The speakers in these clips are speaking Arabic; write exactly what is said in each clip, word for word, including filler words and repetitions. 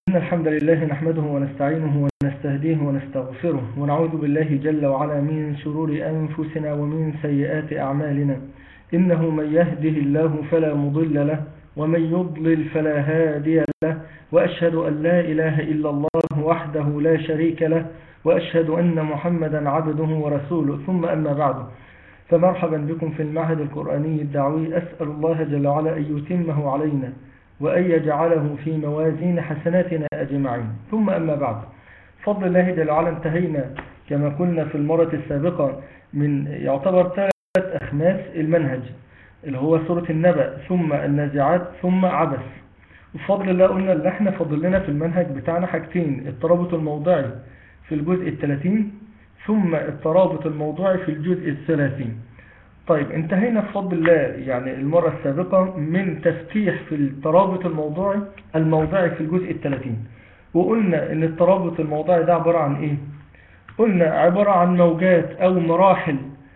إن الحمد لله نحمده ونستعينه ونستهديه ونستغفره ونعوذ بالله جل وعلا من شرور أنفسنا ومن سيئات أعمالنا. إنه من يهده الله فلا مضل له ومن يضلل فلا هادي له، وأشهد أن لا إله إلا الله وحده لا شريك له، وأشهد أن محمدا عبده ورسوله. ثم أما بعد، فمرحبا بكم في المعهد القرآني الدعوي. أسأل الله جل وعلا أن يتمه علينا وأن يجعله في موازين حسناتنا أجمعين. ثم أما بعد، فضل الله جل وعلا انتهينا كما قلنا في المرة السابقة من يعتبر ثلاث أخماس المنهج، اللي هو سورة النبأ ثم النازعات ثم عبس. وفضل الله قلنا اللي احنا فضل لنا في المنهج بتاعنا حاجتين: الترابط الموضعي في الجزء الثلاثين ثم الترابط الموضوعي في الجزء الثلاثين. طيب، انتهينا بفضل الله يعني المرة السابقة من تفتيح في الترابط الموضوعي الموضعي في الجزء الثلاثين، وقلنا ان الترابط الموضوعي ده عبارة عن ايه؟ قلنا عبارة عن موجات او مراحل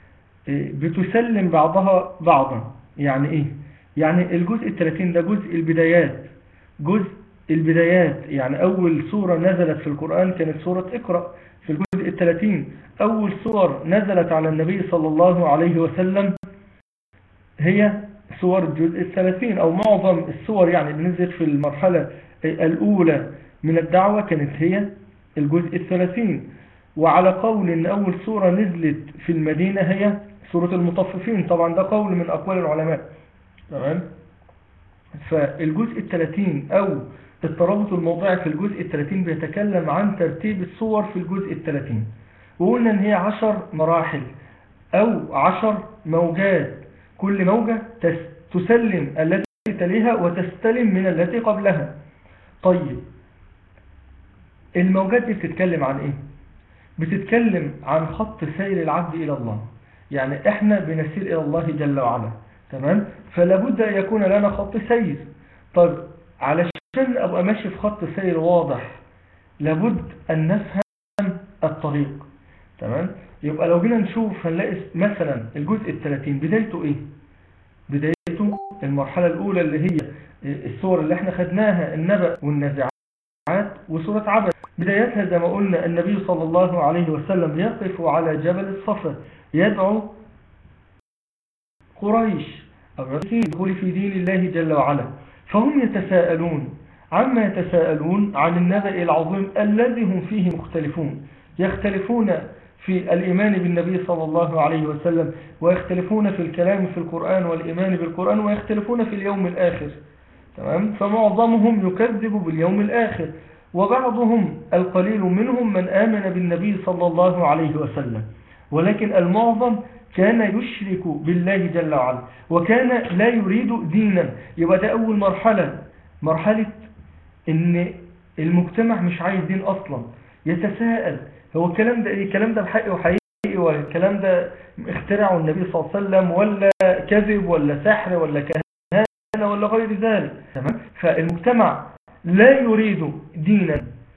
بتسلم بعضها بعضا. يعني ايه؟ يعني الجزء الثلاثين ده جزء البدايات. جزء البدايات يعني اول سورة نزلت في القرآن كانت سورة اقرأ في الجزء الثلاثين. أول سور نزلت على النبي صلى الله عليه وسلم هي سور الجزء الثلاثين، أو معظم السور يعني اللي نزلت في المرحلة الأولى من الدعوة كانت هي الجزء الثلاثين. وعلى قول أن أول سورة نزلت في المدينة هي سورة المطففين، طبعا ده قول من أقوال العلماء. تمام؟ فالجزء الثلاثين أو الترابط الموضعي في الجزء الثلاثين بيتكلم عن ترتيب السور في الجزء الثلاثين، وقلنا ان هي عشر مراحل او عشر موجات، كل موجة تسلم التي تليها وتستلم من التي قبلها. طيب، الموجات دي بتتكلم عن ايه؟ بتتكلم عن خط سير العبد الى الله، يعني احنا بنسير الى الله جل وعلا. تمام؟ فلا بد ان يكون لنا خط سير. طيب، علشان ابقى ماشي في خط سير واضح لابد ان نفهم الطريق. تمام؟ يبقى لو جينا نشوف هنلاقي مثلا الجزء الثلاثين بدايته ايه؟ بدايته المرحلة الاولى اللي هي السور اللي احنا خدناها، النبأ والنازعات وسورة عبس. بدايتها زي ما قلنا النبي صلى الله عليه وسلم يقف على جبل الصفا يدعو قريش أو يدخل في دين الله جل وعلا، فهم يتساءلون عما يتساءلون عن النبأ العظيم الذي هم فيه مختلفون. يختلفون في الإيمان بالنبي صلى الله عليه وسلم، ويختلفون في الكلام في القرآن والإيمان بالقرآن، ويختلفون في اليوم الآخر. تمام؟ فمعظمهم يكذب باليوم الآخر، وبعضهم القليل منهم من آمن بالنبي صلى الله عليه وسلم، ولكن المعظم كان يشرك بالله جل وعلا وكان لا يريد دينا. يبقى ده أول مرحلة، مرحلة إن المجتمع مش عايز دين أصلا. يتساءل هو الكلام ده ايه؟ الكلام ده بحقي وحقيقي، والكلام ده اخترعه النبي صلى الله عليه وسلم، ولا كذب ولا سحر ولا كهانة ولا غير ذلك. تمام؟ فالمجتمع لا يريد دينا.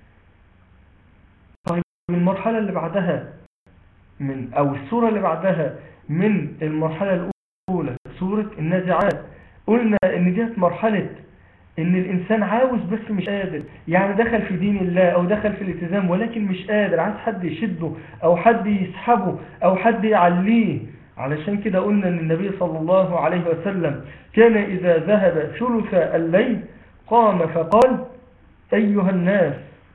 طيب، المرحلة اللي بعدها من او السورة اللي بعدها من المرحلة الاولى سورة النازعات، قلنا ان ديت مرحلة ان الانسان عاوز بس مش قادر، يعني دخل في دين الله او دخل في الالتزام ولكن مش قادر، عايز حد يشده او حد يسحبه او حد يعليه. علشان كده قلنا ان النبي صلى الله عليه وسلم كان اذا ذهب ثلث الليل قام فقال: ايها الناس،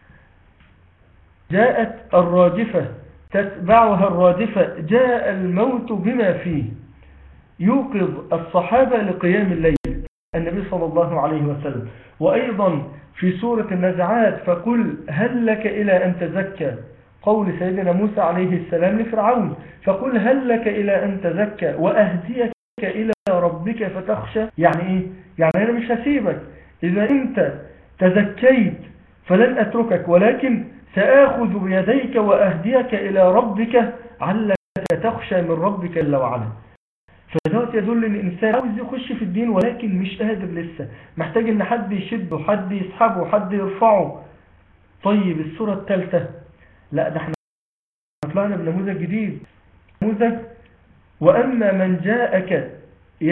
جاءت الراجفة تتبعها الرادفة، جاء الموت بما فيه، يوقظ الصحابة لقيام الليل النبي صلى الله عليه وسلم. وأيضا في سورة النازعات: فقل هل لك إلى أن تزكى، قول سيدنا موسى عليه السلام لفرعون: فقل هل لك إلى أن تزكى وأهديك إلى ربك فتخشى. يعني إيه؟ يعني أنا مش هسيبك، إذا أنت تزكيت فلن أتركك، ولكن سآخذ بيديك وأهديك إلى ربك علك تخشى من ربك جل وعلا. فذات يدل ان الانسان عاوز يخش في الدين ولكن مش قادر لسه، محتاج ان حد يشده، حد يسحبه، حد يرفعه. طيب، السورة الثالثة، لا ده احنا طلعنا بنموذج جديد، نموذج: واما من جاءك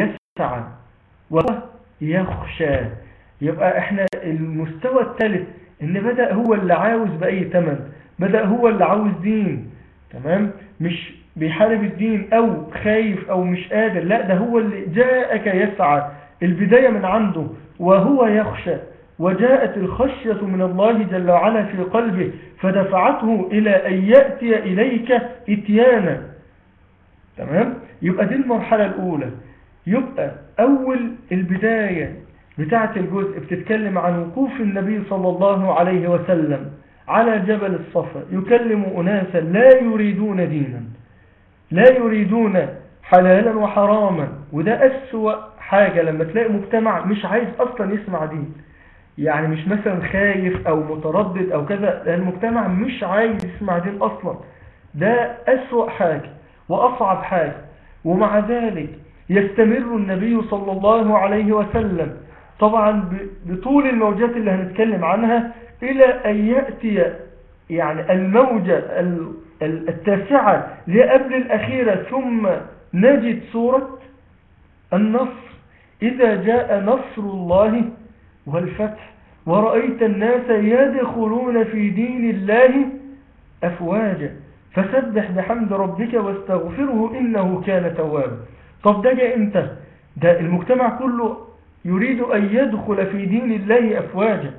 يسعى ويخشى. يبقى احنا المستوى الثالث ان بدأ هو اللي عاوز بأي تمن، بدأ هو اللي عاوز دين. تمام؟ مش بيحارب الدين او خايف او مش قادر، لا ده هو اللي جاءك يسعى، البداية من عنده وهو يخشى، وجاءت الخشية من الله جل وعلا في قلبه فدفعته إلى أن يأتي إليك إتيانا. تمام؟ يبقى دي المرحلة الأولى. يبقى أول البداية بتاعة الجزء بتتكلم عن وقوف النبي صلى الله عليه وسلم على جبل الصفا يكلم أناسا لا يريدون دينا، لا يريدون حلالا وحراما. وده أسوأ حاجة لما تلاقي مجتمع مش عايز أصلا يسمع دين، يعني مش مثلا خايف أو متردد أو كذا، المجتمع مش عايز يسمع دين أصلا. ده أسوأ حاجة وأصعب حاجة. ومع ذلك يستمر النبي صلى الله عليه وسلم طبعا بطول الموجات اللي هنتكلم عنها إلى أن يأتي يعني الموجة التاسعة لقبل الأخيرة، ثم نجد سورة النصر. إذا جاء نصر الله والفتح ورأيت الناس يدخلون في دين الله أفواجا فسبح بحمد ربك واستغفره إنه كان توابا. طب ده جاء امتى؟ ده المجتمع كله يريد أن يدخل في دين الله أفواجا.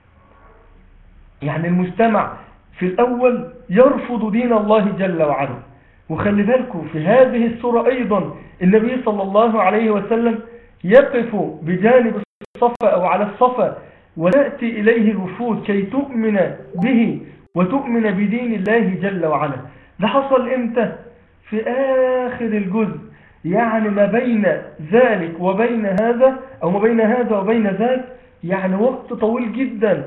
يعني المجتمع في الأول يرفض دين الله جل وعلا. وخلي بالكم في هذه السورة أيضا النبي صلى الله عليه وسلم يقف بجانب الصفا أو على الصفا وتأتي إليه الوفود كي تؤمن به وتؤمن بدين الله جل وعلا. ده حصل إمتى؟ في آخر الجزء، يعني ما بين ذلك وبين هذا أو ما بين هذا وبين ذاك يعني وقت طويل جدا،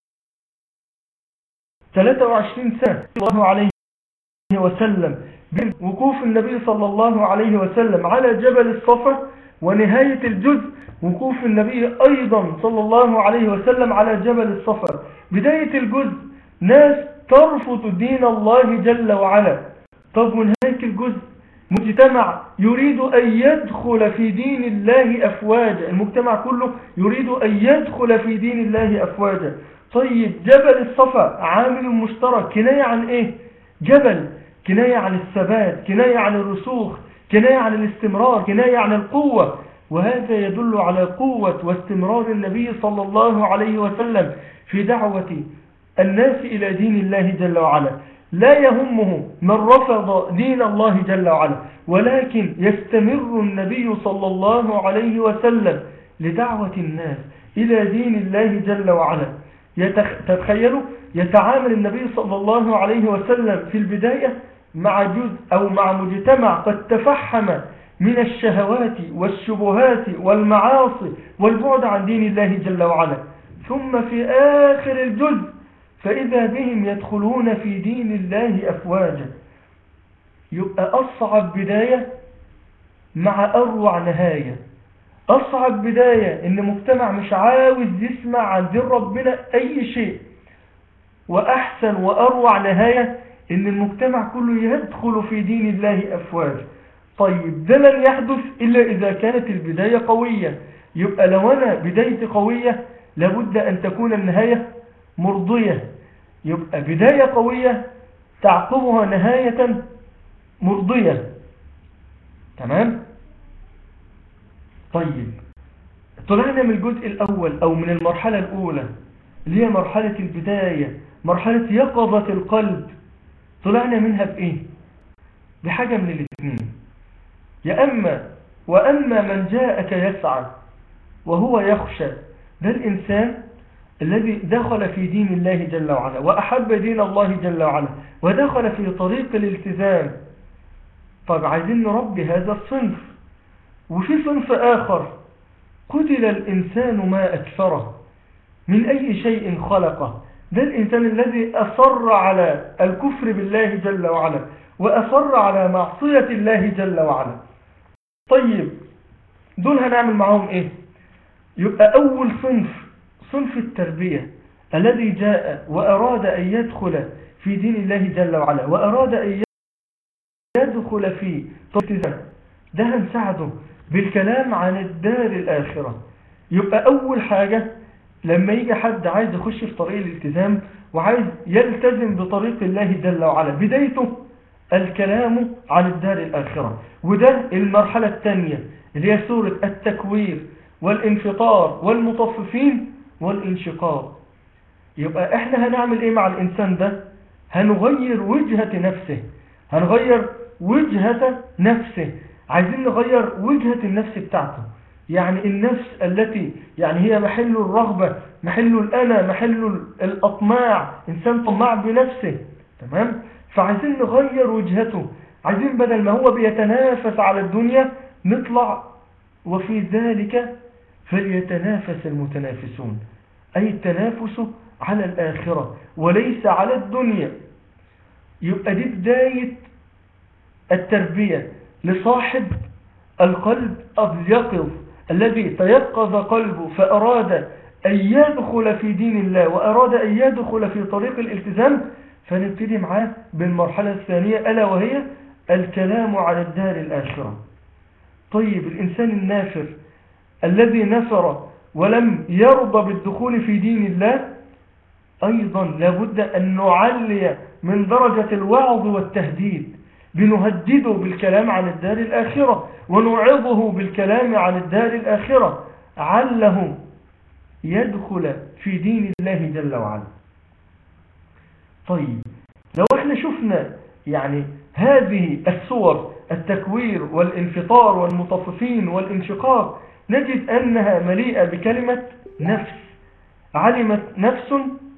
ثلاثة وعشرين سنة صلى الله عليه وسلم بين وقوف النبي صلى الله عليه وسلم على جبل الصفا ونهاية الجزء وقوف النبي أيضا صلى الله عليه وسلم على جبل الصفا. بداية الجزء ناس ترفض دين الله جل وعلا. طب ونهاية الجزء مجتمع يريد أن يدخل في دين الله أفواجا، المجتمع كله يريد أن يدخل في دين الله أفواجا. طيب جبل الصفا عامل مشترك، كناية عن إيه؟ جبل، كناية عن الثبات، كناية عن الرسوخ، كناية عن الاستمرار، كناية عن القوة. وهذا يدل على قوة واستمرار النبي صلى الله عليه وسلم في دعوة الناس إلى دين الله جل وعلا. لا يهمه من رفض دين الله جل وعلا، ولكن يستمر النبي صلى الله عليه وسلم لدعوة الناس إلى دين الله جل وعلا. تتخيلوا يتعامل النبي صلى الله عليه وسلم في البداية مع جزء أو مع مجتمع قد تفحم من الشهوات والشبهات والمعاصي والبعد عن دين الله جل وعلا، ثم في آخر الجزء فإذا بهم يدخلون في دين الله أفواجا. يبقى أصعب بداية مع أروع نهاية. أصعب بداية إن مجتمع مش عاوز يسمع عن دين ربنا أي شيء، وأحسن وأروع نهاية إن المجتمع كله يدخل في دين الله أفواجا. طيب ده لن يحدث إلا إذا كانت البداية قوية. يبقى لو أنا بدايتي قوية لابد أن تكون النهاية مرضية. يبقى بداية قوية تعقبها نهاية مرضية. تمام؟ طيب طلعنا من الجزء الأول أو من المرحلة الأولى اللي هي مرحلة البداية، مرحلة يقظة القلب. طلعنا منها بإيه؟ بحاجة من الاثنين، يا أما وأما من جاءك يسعى وهو يخشى، ده الإنسان الذي دخل في دين الله جل وعلا وأحب دين الله جل وعلا ودخل في طريق الالتزام. طب عايزين نربي هذا الصنف. وفي صنف آخر قتل الإنسان ما أكثره من أي شيء خلقه، ده الإنسان الذي أصر على الكفر بالله جل وعلا وأصر على معصية الله جل وعلا. طيب دول هنعمل معهم إيه؟ يبقى أول صنف صنف التربية الذي جاء وأراد أن يدخل في دين الله جل وعلا وأراد أن يدخل في التزام، ده هنساعده بالكلام عن الدار الآخرة. يبقى أول حاجة لما يجي حد عايز يخش في طريق الالتزام وعايز يلتزم بطريق الله جل وعلا، بدايته الكلام عن الدار الآخرة. وده المرحلة الثانية اللي هي سورة التكوير والانفطار والمطففين والانشقاق. يبقى احنا هنعمل ايه مع الانسان ده؟ هنغير وجهة نفسه، هنغير وجهة نفسه، عايزين نغير وجهة النفس بتاعته. يعني النفس التي يعني هي محل الرغبة، محل الأنا، محل الأطماع، إنسان طماع بنفسه. تمام؟ فعايزين نغير وجهته، عايزين بدل ما هو بيتنافس على الدنيا نطلع وفي ذلك فليتنافس المتنافسون، أي التنافس على الآخرة وليس على الدنيا. يبقى دي بداية التربية لصاحب القلب اليقظ الذي تيقظ قلبه فأراد أن يدخل في دين الله وأراد أن يدخل في طريق الالتزام. فنبتدي معاه بالمرحلة الثانية ألا وهي الكلام على الدار الآخرة. طيب الإنسان النافر الذي نفر ولم يرضى بالدخول في دين الله أيضا لابد أن نعلي من درجة الوعظ والتهديد، بنهدده بالكلام عن الدار الآخرة ونعظه بالكلام عن الدار الآخرة عله يدخل في دين الله جل وعلا. طيب لو احنا شفنا يعني هذه الصور التكوير والانفطار والمطففين والانشقاق نجد أنها مليئة بكلمة نفس. علمت نفس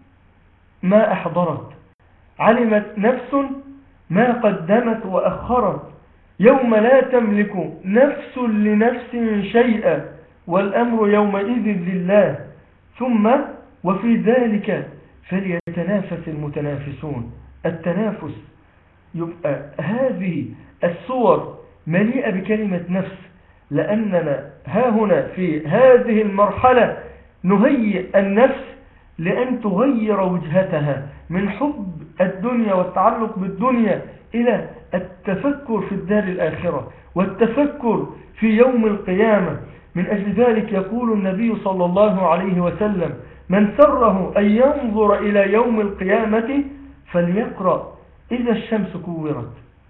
ما أحضرت، علمت نفس ما قدمت وأخرت، يوم لا تملك نفس لنفس شيئا والأمر يومئذ لله. ثم وفي ذلك فليتنافس المتنافسون. التنافس، يبقى هذه الصور مليئة بكلمة نفس، لأننا ها هنا في هذه المرحلة نهيئ النفس لأن تغير وجهتها من حب الدنيا والتعلق بالدنيا إلى التفكر في الدار الآخرة والتفكر في يوم القيامة. من أجل ذلك يقول النبي صلى الله عليه وسلم: من سره أن ينظر إلى يوم القيامة فليقرأ إذا الشمس كورت،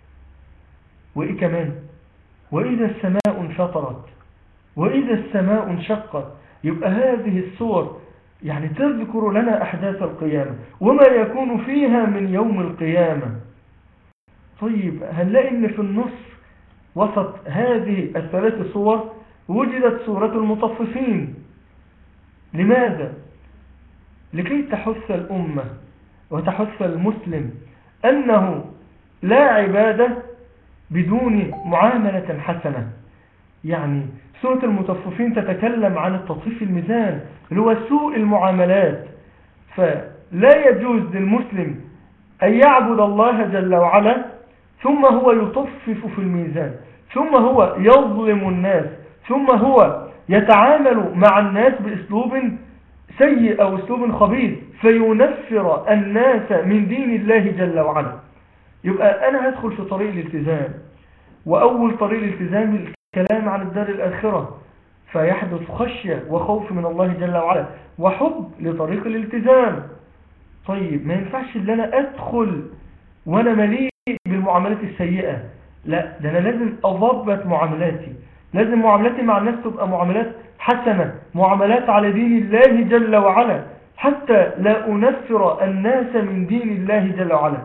وإيه كمان؟ وإذا السماء انفطرت، وإذا السماء انشقت. يبقى هذه الصور يعني تذكر لنا أحداث القيامة وما يكون فيها من يوم القيامة. طيب هنلاقي إن في النص وسط هذه الثلاث صور وجدت سورة المطففين. لماذا؟ لكي تحث الأمة وتحث المسلم أنه لا عبادة بدون معاملة حسنة. يعني سورة المطففين تتكلم عن التطفيف الميزان اللي هو سوء المعاملات، فلا يجوز للمسلم أن يعبد الله جل وعلا ثم هو يطفف في الميزان، ثم هو يظلم الناس، ثم هو يتعامل مع الناس بأسلوب سيء أو أسلوب خبيث فينفر الناس من دين الله جل وعلا. يبقى أنا هدخل في طريق الالتزام، وأول طريق الالتزام الكلام عن الدار الآخرة، فيحدث خشية وخوف من الله جل وعلا وحب لطريق الالتزام. طيب ما ينفعش ان انا ادخل وانا مليء بالمعاملات السيئة، لا، ده انا لازم اضبط معاملاتي، لازم معاملاتي مع الناس تبقى معاملات حسنة، معاملات على دين الله جل وعلا، حتى لا أنفر الناس من دين الله جل وعلا.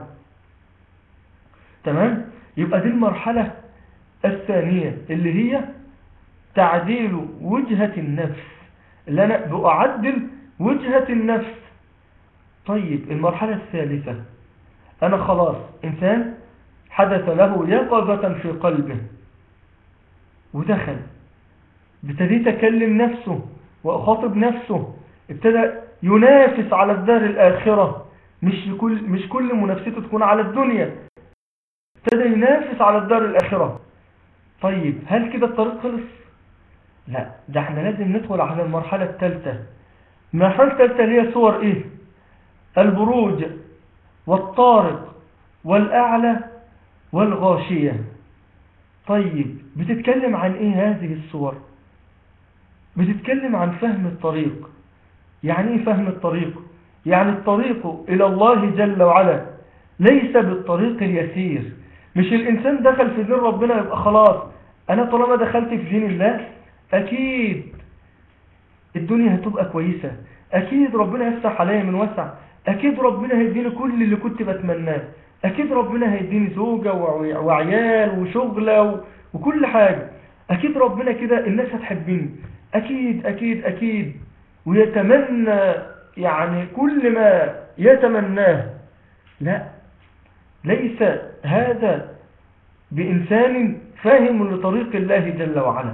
تمام؟ يبقى دي المرحلة الثانية اللي هي تعديل وجهة النفس، اللي أنا بأعدل وجهة النفس. طيب المرحلة الثالثة، أنا خلاص إنسان حدث له يقظة في قلبه ودخل، ابتديت أكلم نفسه وأخاطب نفسه، ابتدى ينافس على الدار الآخرة، مش كل مش كل منافسته تكون على الدنيا، ابتدى ينافس على الدار الآخرة. طيب هل كده الطريق خلص؟ لا، ده احنا لازم ندخل على المرحلة الثالثة. المرحلة الثالثة هي صور ايه؟ البروج والطارق والأعلى والغاشية. طيب بتتكلم عن ايه هذه الصور؟ بتتكلم عن فهم الطريق، يعني ايه فهم الطريق؟ يعني الطريق إلى الله جل وعلا ليس بالطريق اليسير. مش الإنسان دخل في دين ربنا يبقى خلاص أنا طالما دخلت في دين الله أكيد الدنيا هتبقى كويسة، أكيد ربنا يفتح عليا من وسع، أكيد ربنا هيديني كل اللي كنت بتمناه، أكيد ربنا هيديني زوجة وعيال وشغلة وكل حاجة، أكيد ربنا كده الناس هتحبني، أكيد أكيد أكيد، ويتمنى يعني كل ما يتمناه. لا، ليس هذا بإنسان فاهم لطريق الله جل وعلا.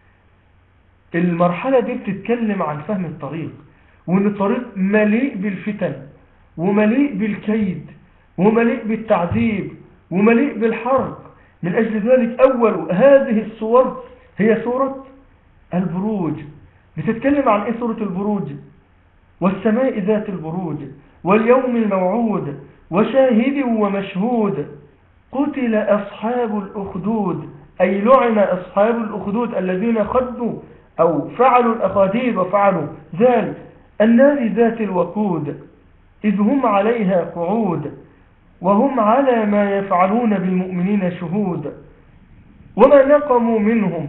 المرحلة دي بتتكلم عن فهم الطريق، وأن الطريق مليء بالفتن ومليء بالكيد ومليء بالتعذيب ومليء بالحرق. من أجل ذلك أول هذه السور هي سورة البروج. بتتكلم عن إيه سورة البروج؟ والسماء ذات البروج واليوم الموعود وشاهد ومشهود قتل أصحاب الأخدود، أي لعن أصحاب الأخدود الذين خدوا أو فعلوا الأخاديد وفعلوا ذلك. النار ذات الوقود إذ هم عليها قعود وهم على ما يفعلون بالمؤمنين شهود وما نقموا منهم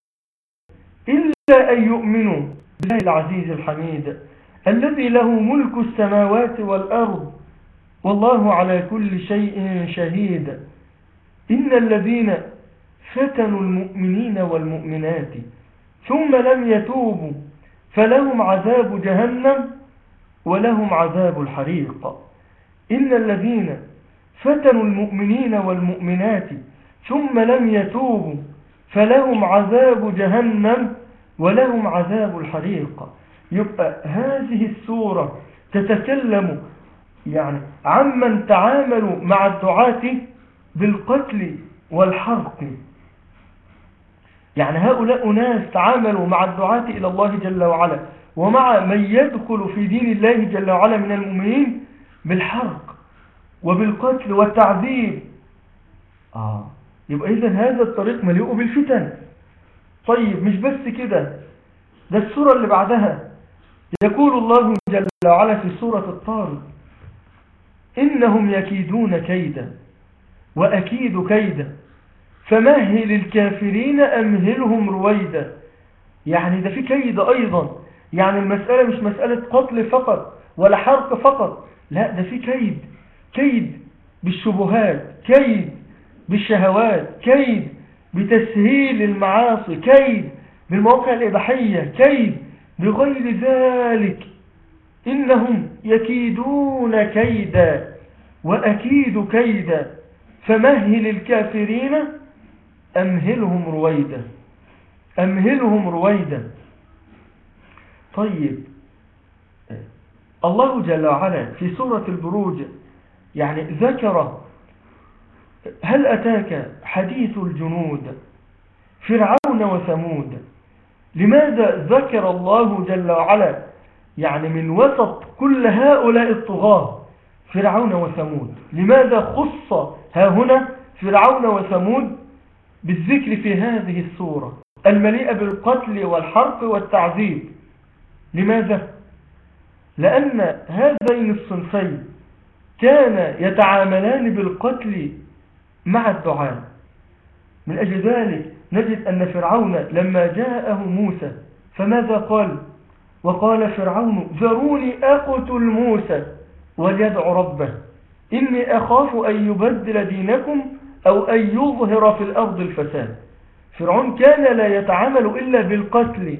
إلا أن يؤمنوا بالله العزيز الحميد الذي له ملك السماوات والأرض والله على كل شيء شهيد. إن الذين فتنوا المؤمنين والمؤمنات ثم لم يتوبوا فلهم عذاب جهنم ولهم عذاب الحريق. إن الذين فتنوا المؤمنين والمؤمنات ثم لم يتوبوا فلهم عذاب جهنم ولهم عذاب الحريق. يبقى هذه السورة تتكلم يعني عمن تعاملوا مع الدعاة بالقتل والحرق. يعني هؤلاء ناس تعاملوا مع الدعاة إلى الله جل وعلا ومع من يدخل في دين الله جل وعلا من المؤمنين بالحرق وبالقتل والتعذيب. آه يبقى إذن هذا الطريق مليء بالفتن. طيب مش بس كده، ده السورة اللي بعدها يقول الله جل وعلا في سورة الطارق إنهم يكيدون كيدا وأكيد كيدا فمهل الكافرين أمهلهم رويدا. يعني ده في كيد أيضا، يعني المسألة مش مسألة قتل فقط ولا حرق فقط، لا ده في كيد، كيد بالشبهات، كيد بالشهوات، كيد بتسهيل المعاصي، كيد بالمواقع الإباحية، كيد بغير ذلك. إنهم يكيدون كيدا وأكيد كيدا فمهل الكافرين أمهلهم رويدا، أمهلهم رويدا. طيب الله جل وعلا في سورة البروج يعني ذكر هل أتاك حديث الجنود فرعون وثمود. لماذا ذكر الله جل وعلا يعني من وسط كل هؤلاء الطغاة فرعون وثمود؟ لماذا خص ها هنا فرعون وثمود بالذكر في هذه السورة المليئة بالقتل والحرق والتعذيب؟ لماذا؟ لأن هذين الصنفين كان يتعاملان بالقتل مع الدعاء. من أجل ذلك نجد أن فرعون لما جاءه موسى فماذا قال؟ وقال فرعون ذروني أقتل موسى وليدع ربه إني أخاف أن يبدل دينكم أو أن يظهر في الأرض الفساد. فرعون كان لا يتعامل إلا بالقتل.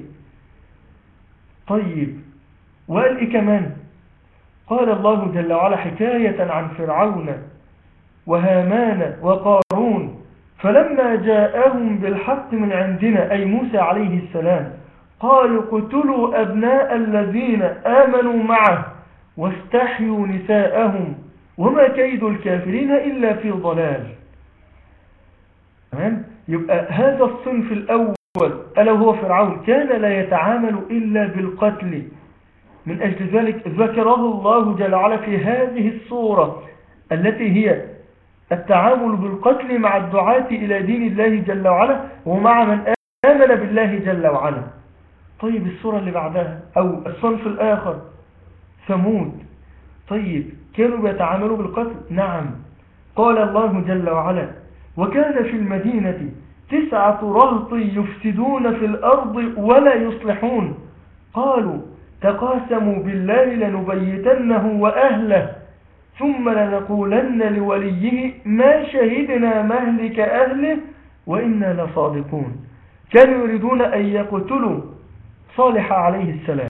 طيب وقال إيه كمان؟ قال الله جل وعلا حكاية عن فرعون وهامان وقارون فلما جاءهم بالحق من عندنا أي موسى عليه السلام قالوا قتلوا أبناء الذين آمنوا معه واستحيوا نساءهم وما كيد الكافرين إلا في ضلال. تمام؟ يبقى هذا الصنف الأول ألا هو فرعون كان لا يتعامل إلا بالقتل. من أجل ذلك ذكره الله جل وعلا في هذه السورة التي هي التعامل بالقتل مع الدعاة إلى دين الله جل وعلا ومع من آمن بالله جل وعلا. طيب السورة اللي بعدها أو الصنف الآخر ثمود، طيب كانوا بيتعاملوا بالقتل؟ نعم. قال الله جل وعلا: وكان في المدينة تسعة رهط يفسدون في الأرض ولا يصلحون قالوا تقاسموا بالله لنبيتنه وأهله ثم لنقولن لوليه ما شهدنا مهلك أهله وإنا لصادقون. كانوا يريدون أن يقتلوا صالح عليه السلام.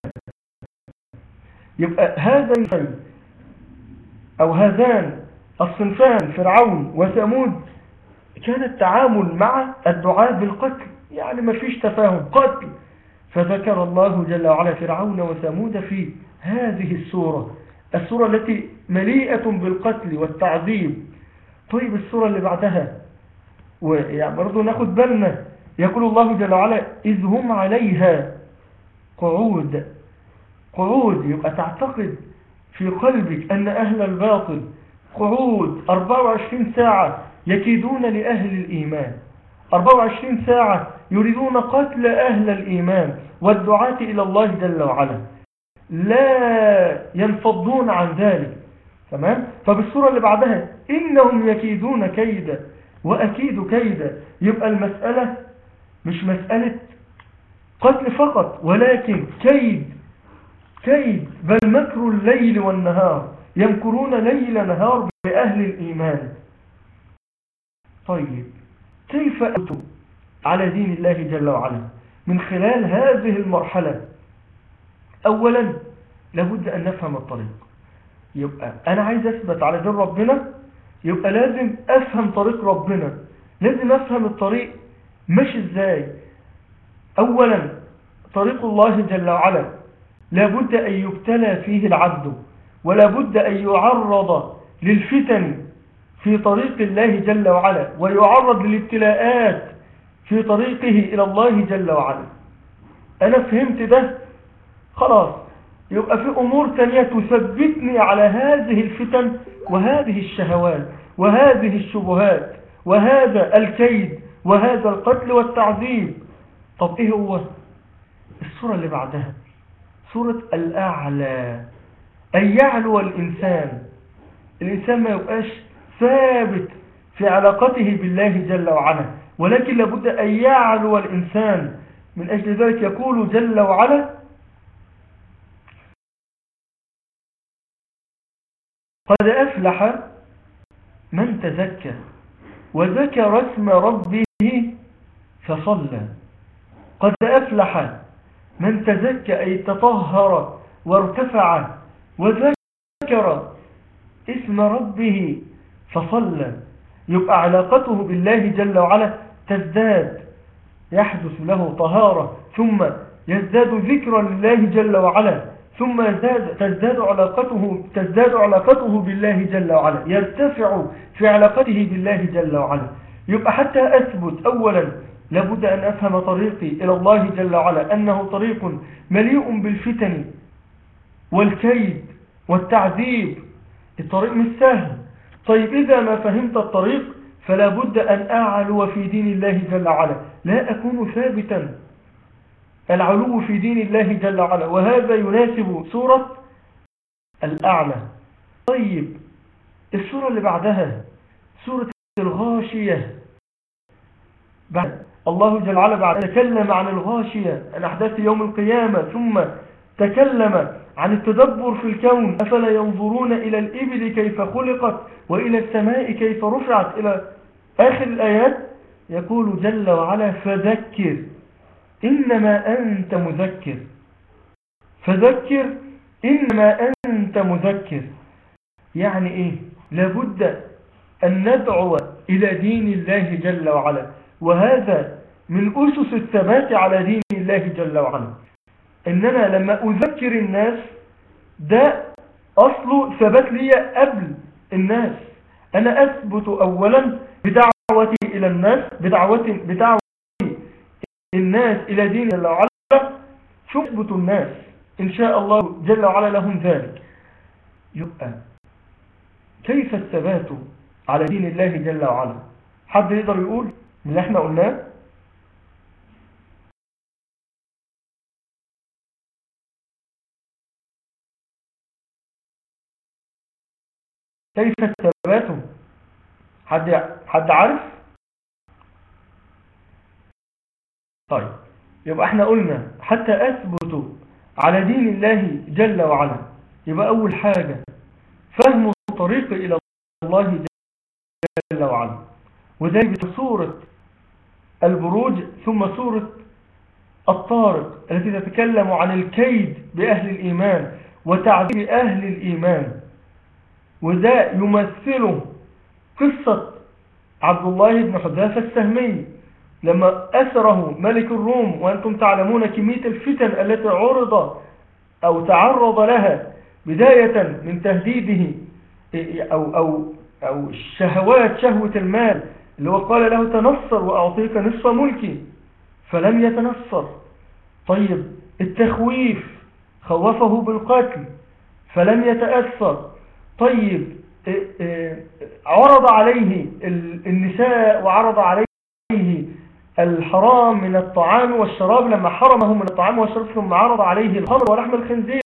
يبقى هذا الفيل أو هذان الصنفان فرعون وثمود كان التعامل مع الدعاء بالقتل، يعني ما فيش تفاهم، قتل. فذكر الله جل وعلا فرعون وثمود في هذه السورة، السورة التي مليئة بالقتل والتعذيب. طيب السورة اللي بعدها، ويعني برضو ناخد بالنا، يقول الله جل وعلا: إذ هم عليها قعود. قعود يبقى تعتقد في قلبك أن أهل الباطل قعود أربعة وعشرين ساعة يكيدون لأهل الإيمان، أربعة وعشرين ساعة يريدون قتل أهل الإيمان والدعاة إلى الله جل وعلا، لا ينفضون عن ذلك. تمام؟ فبالسورة اللي بعدها: إنهم يكيدون كيدا وأكيد كيدا. يبقى المسألة مش مسألة قتل فقط، ولكن كيد، كيد بل مكر الليل والنهار، يمكرون ليل نهار بأهل الإيمان. طيب كيف أتوا على دين الله جل وعلا من خلال هذه المرحلة؟ أولا لابد أن نفهم الطريق. يبقى أنا عايز أثبت على دين ربنا، يبقى لازم أفهم طريق ربنا، لازم أفهم الطريق مش إزاي. أولا طريق الله جل وعلا لابد أن يبتلى فيه العبد، ولابد أن يعرض للفتن في طريق الله جل وعلا، ويعرض للابتلاءات في طريقه إلى الله جل وعلا. أنا فهمت ده، خلاص يبقى في أمور تانية تثبتني على هذه الفتن وهذه الشهوات وهذه الشبهات وهذا الكيد وهذا القتل والتعذيب. طب إيه هو؟ السورة اللي بعدها سورة الأعلى، أن يعلو الإنسان، الإنسان ما يبقاش ثابت في علاقته بالله جل وعلا، ولكن لابد أن يعلو الإنسان. من أجل ذلك يقول جل وعلا: قد أفلح من تزكى وذكر اسم ربه فصلى. قد أفلح من تزكى أي تطهر وارتفع وذكر اسم ربه فصلى. يبقى علاقته بالله جل وعلا تزداد، يحدث له طهارة، ثم يزداد ذكرا لله جل وعلا، ثم يزداد تزداد علاقته تزداد علاقته بالله جل وعلا، يرتفع في علاقته بالله جل وعلا. يبقى حتى أثبت أولا لابد أن أفهم طريقي إلى الله جل وعلا أنه طريق مليء بالفتن والكيد والتعذيب، الطريق مش سهل. طيب إذا ما فهمت الطريق فلا بد أن أعلو في دين الله جل وعلا، لا أكون ثابتا. العلو في دين الله جل وعلا، وهذا يناسب سورة الأعلى. طيب السورة اللي بعدها سورة الغاشية. بعد الله جل وعلا بعد تكلم عن الغاشية، عن أحداث يوم القيامة، ثم تكلم عن التدبر في الكون: أفلا ينظرون إلى الإبل كيف خلقت وإلى السماء كيف رفعت، إلى آخر الآيات. يقول جل وعلا: فذكر إنما أنت مذكر، فذكر إنما أنت مذكر. يعني إيه؟ لابد أن ندعو إلى دين الله جل وعلا، وهذا من أسس الثبات على دين الله جل وعلا. إننا لما أذكر الناس ده أصل ثبات لي قبل الناس. أنا أثبت أولا بدعوتي إلى الناس، بدعوتي بدعوة الناس إلى دين الله وعلا، ثم أثبت الناس إن شاء الله جل وعلا لهم ذلك. يبقى كيف الثبات على دين الله جل وعلا؟ حد يقدر يقول من اللي احنا قلناه؟ كيف ثباته؟ حد حد عارف؟ طيب، يبقى احنا قلنا حتى أثبت على دين الله جل وعلا، يبقى أول حاجة فهم طريق إلى الله جل وعلا، وده بسورة البروج ثم سورة الطارق التي تتكلم عن الكيد بأهل الإيمان وتعذيب أهل الإيمان. وده يمثله قصة عبد الله بن حذافة السهمي لما أسره ملك الروم، وأنتم تعلمون كمية الفتن التي عرض أو تعرض لها، بداية من تهديده أو, أو, أو الشهوات، شهوة المال اللي هو قال له تنصر وأعطيك نصف ملكي فلم يتنصر. طيب، التخويف خوفه بالقتل فلم يتأثر. طيب، عرض عليه النساء وعرض عليه الحرام من الطعام والشراب لما حرمه من الطعام والشراب، ثم عرض عليه الخمر ولحم الخنزير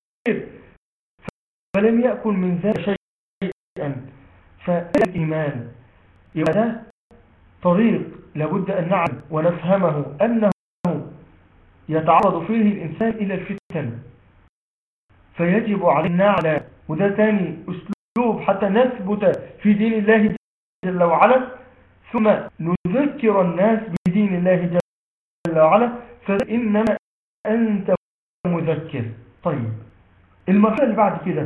فلم يأكل من ذلك شيئا. فالإيمان يبقى ده طريق لابد أن نعلم ونفهمه أنه يتعرض فيه الإنسان إلى الفتن، فيجب علينا نعلم. وده تاني أسلوب حتى نثبت في دين الله جل وعلا، ثم نذكر الناس بدين الله جل وعلا، فإنما أنت مذكر. طيب، المرحلة اللي بعد كده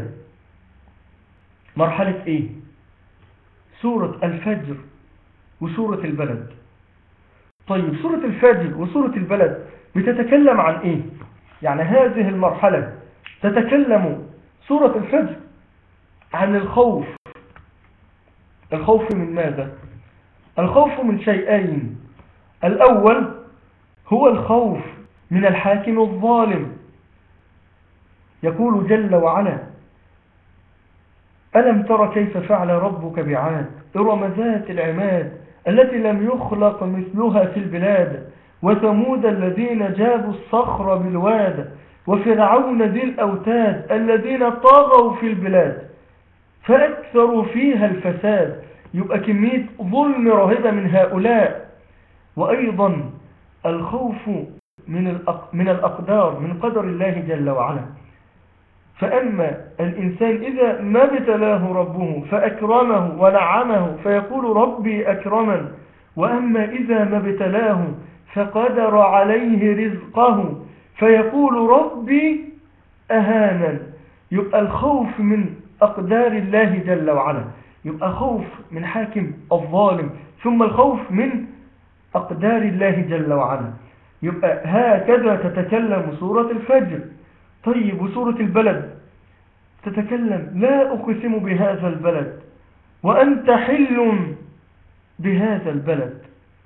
مرحلة إيه؟ سورة الفجر وسورة البلد. طيب، سورة الفجر وسورة البلد بتتكلم عن إيه؟ يعني هذه المرحلة تتكلم سورة الفجر عن الخوف. الخوف من ماذا؟ الخوف من شيئين. الأول هو الخوف من الحاكم الظالم. يقول جل وعلا: ألم تر كيف فعل ربك بعاد إرم ذات العماد التي لم يخلق مثلها في البلاد وثمود الذين جابوا الصخر بالواد وفرعون ذي الأوتاد الذين طغوا في البلاد فأكثروا فيها الفساد. يبقى كمية ظلم رهيبة من هؤلاء. وأيضا الخوف من من الأقدار، من قدر الله جل وعلا. فأما الإنسان إذا ما ابتلاه ربه فأكرمه ونعمه فيقول ربي أكرمن، وأما إذا ما ابتلاه فقدر عليه رزقه فيقول ربي أهانن. يبقى الخوف من أقدار الله جل وعلا، يبقى خوف من حاكم الظالم، ثم الخوف من أقدار الله جل وعلا. يبقى هكذا تتكلم سورة الفجر. طيب، وسورة البلد تتكلم: لا أقسم بهذا البلد وأنت حل بهذا البلد.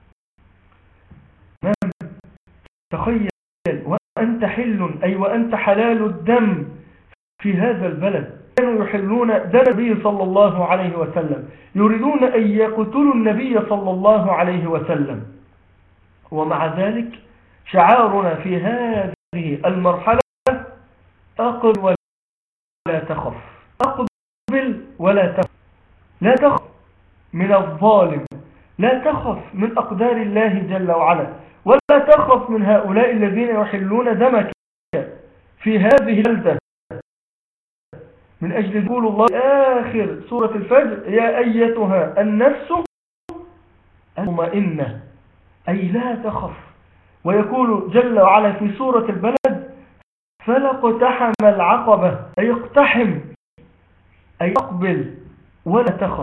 تخيل، وأنت حل أي وأنت حلال الدم في هذا البلد. كانوا يحلون دم النبي صلى الله عليه وسلم، يريدون أن يقتلوا النبي صلى الله عليه وسلم. ومع ذلك شعارنا في هذه المرحلة: أقبل ولا تخف، أقبل ولا تخف. لا تخف من الظالم، لا تخف من أقدار الله جل وعلا، ولا تخف من هؤلاء الذين يحلون دمك في هذه البلدة. من أجل يقول الله آخر سورة الفجر: يا أيتها النفس المطمئنة، أي لا تخف. ويقول جل وعلا في سورة البلد: فلاقتحم العقبة، أي اقتحم، أي أقبل ولا تخف.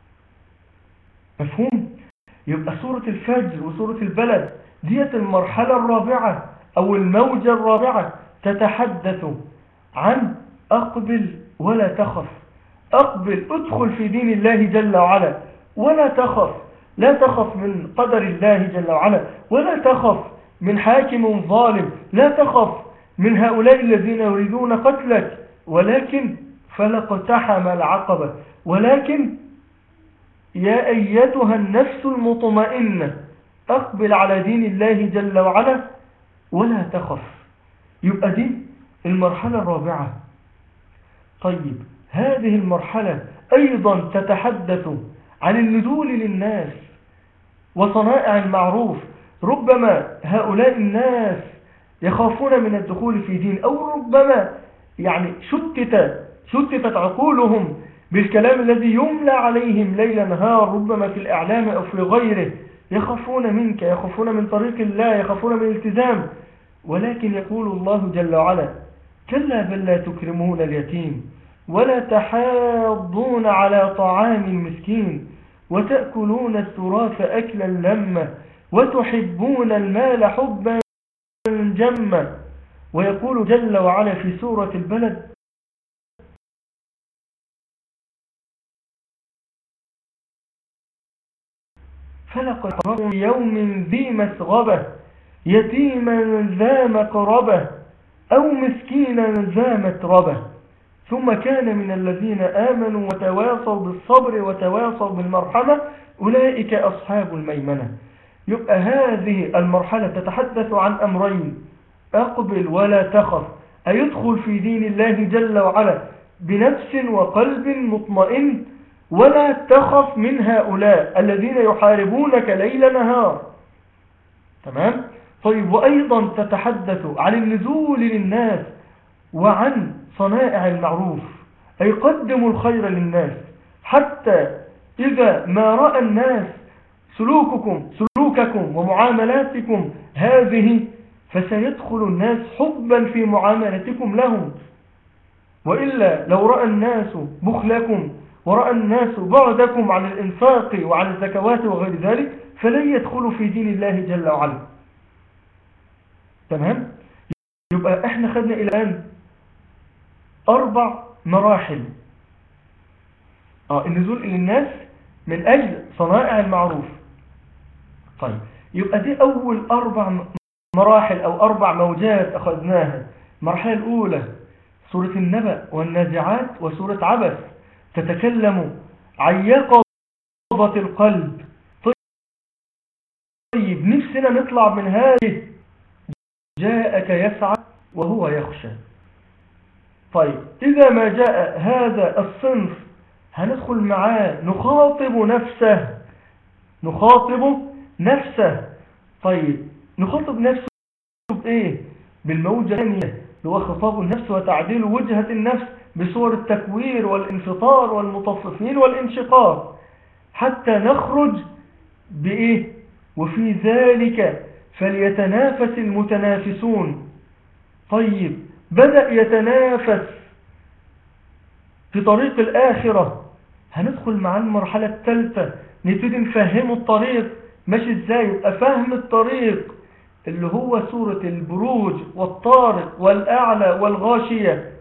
مفهوم؟ يبقى سورة الفجر وسورة البلد ديت المرحلة الرابعة أو الموجة الرابعة، تتحدث عن أقبل ولا تخف. أقبل، ادخل في دين الله جل وعلا ولا تخف. لا تخف من قدر الله جل وعلا، ولا تخف من حاكم ظالم، لا تخف من هؤلاء الذين يريدون قتلك. ولكن فلاقتحم العقبة، ولكن يا أيتها النفس المطمئنة أقبل على دين الله جل وعلا ولا تخف. يبقى دي المرحلة الرابعة. طيب، هذه المرحلة أيضا تتحدث عن النزول للناس وصنائع المعروف. ربما هؤلاء الناس يخافون من الدخول في دين، أو ربما يعني شتت شتتت عقولهم بالكلام الذي يملى عليهم ليل نهار، ربما في الإعلام أو في غيره، يخافون منك، يخافون من طريق الله، يخافون من الالتزام. ولكن يقول الله جل وعلا: كلا بل لا تكرمون اليتيم ولا تحاضون على طعام المسكين وتأكلون التراث أكلا لما وتحبون المال حبا جما. ويقول جل وعلا في سورة البلد: فلقد قرأوا يوم ذي مسغبة يتيما ذا مقربة أو مسكينا ذا متربة ثم كان من الذين آمنوا وتواصوا بالصبر وتواصوا بالمرحمة أولئك أصحاب الميمنة. يبقى هذه المرحلة تتحدث عن أمرين: أقبل ولا تخف، أيدخل في دين الله جل وعلا بنفس وقلب مطمئن، ولا تخف من هؤلاء الذين يحاربونك ليل نهار. تمام؟ طيب، وأيضا تتحدث عن النزول للناس وعن صنائع المعروف، أي قدموا الخير للناس، حتى إذا ما رأى الناس سلوككم سلوككم ومعاملاتكم هذه فسيدخل الناس حبا في معاملتكم لهم. وإلا لو رأى الناس بخلكم ورأى الناس بعدكم عن الإنفاق وعن الزكوات وغير ذلك فلن يدخلوا في دين الله جل وعلا. تمام؟ يبقى احنا خدنا إلى الآن أربع مراحل. آه النزول إلى الناس من أجل صنائع المعروف. طيب، يبقى دي أول أربع مراحل أو أربع موجات أخذناها. المرحلة الأولى سورة النبأ والنازعات وسورة عبس تتكلم عن يقظة القلب. طيب، نفسنا نطلع من هذه جاءك يسعى وهو يخشى. طيب، إذا ما جاء هذا الصنف هندخل معاه نخاطب نفسه نخاطب نفسه طيب، نخاطب نفسه بإيه؟ بالموجة الثانية اللي هو خطاب النفس وتعديل وجهة النفس بصور التكوير والانفطار والمطففين والانشقاق، حتى نخرج بإيه؟ وفي ذلك فليتنافس المتنافسون. طيب، بدأ يتنافس في طريق الآخرة، هندخل مع المرحلة الثالثة نبتدي نفهمه الطريق ماشي ازاي. يبقى فهم الطريق اللي هو سورة البروج والطارق والأعلى والغاشية.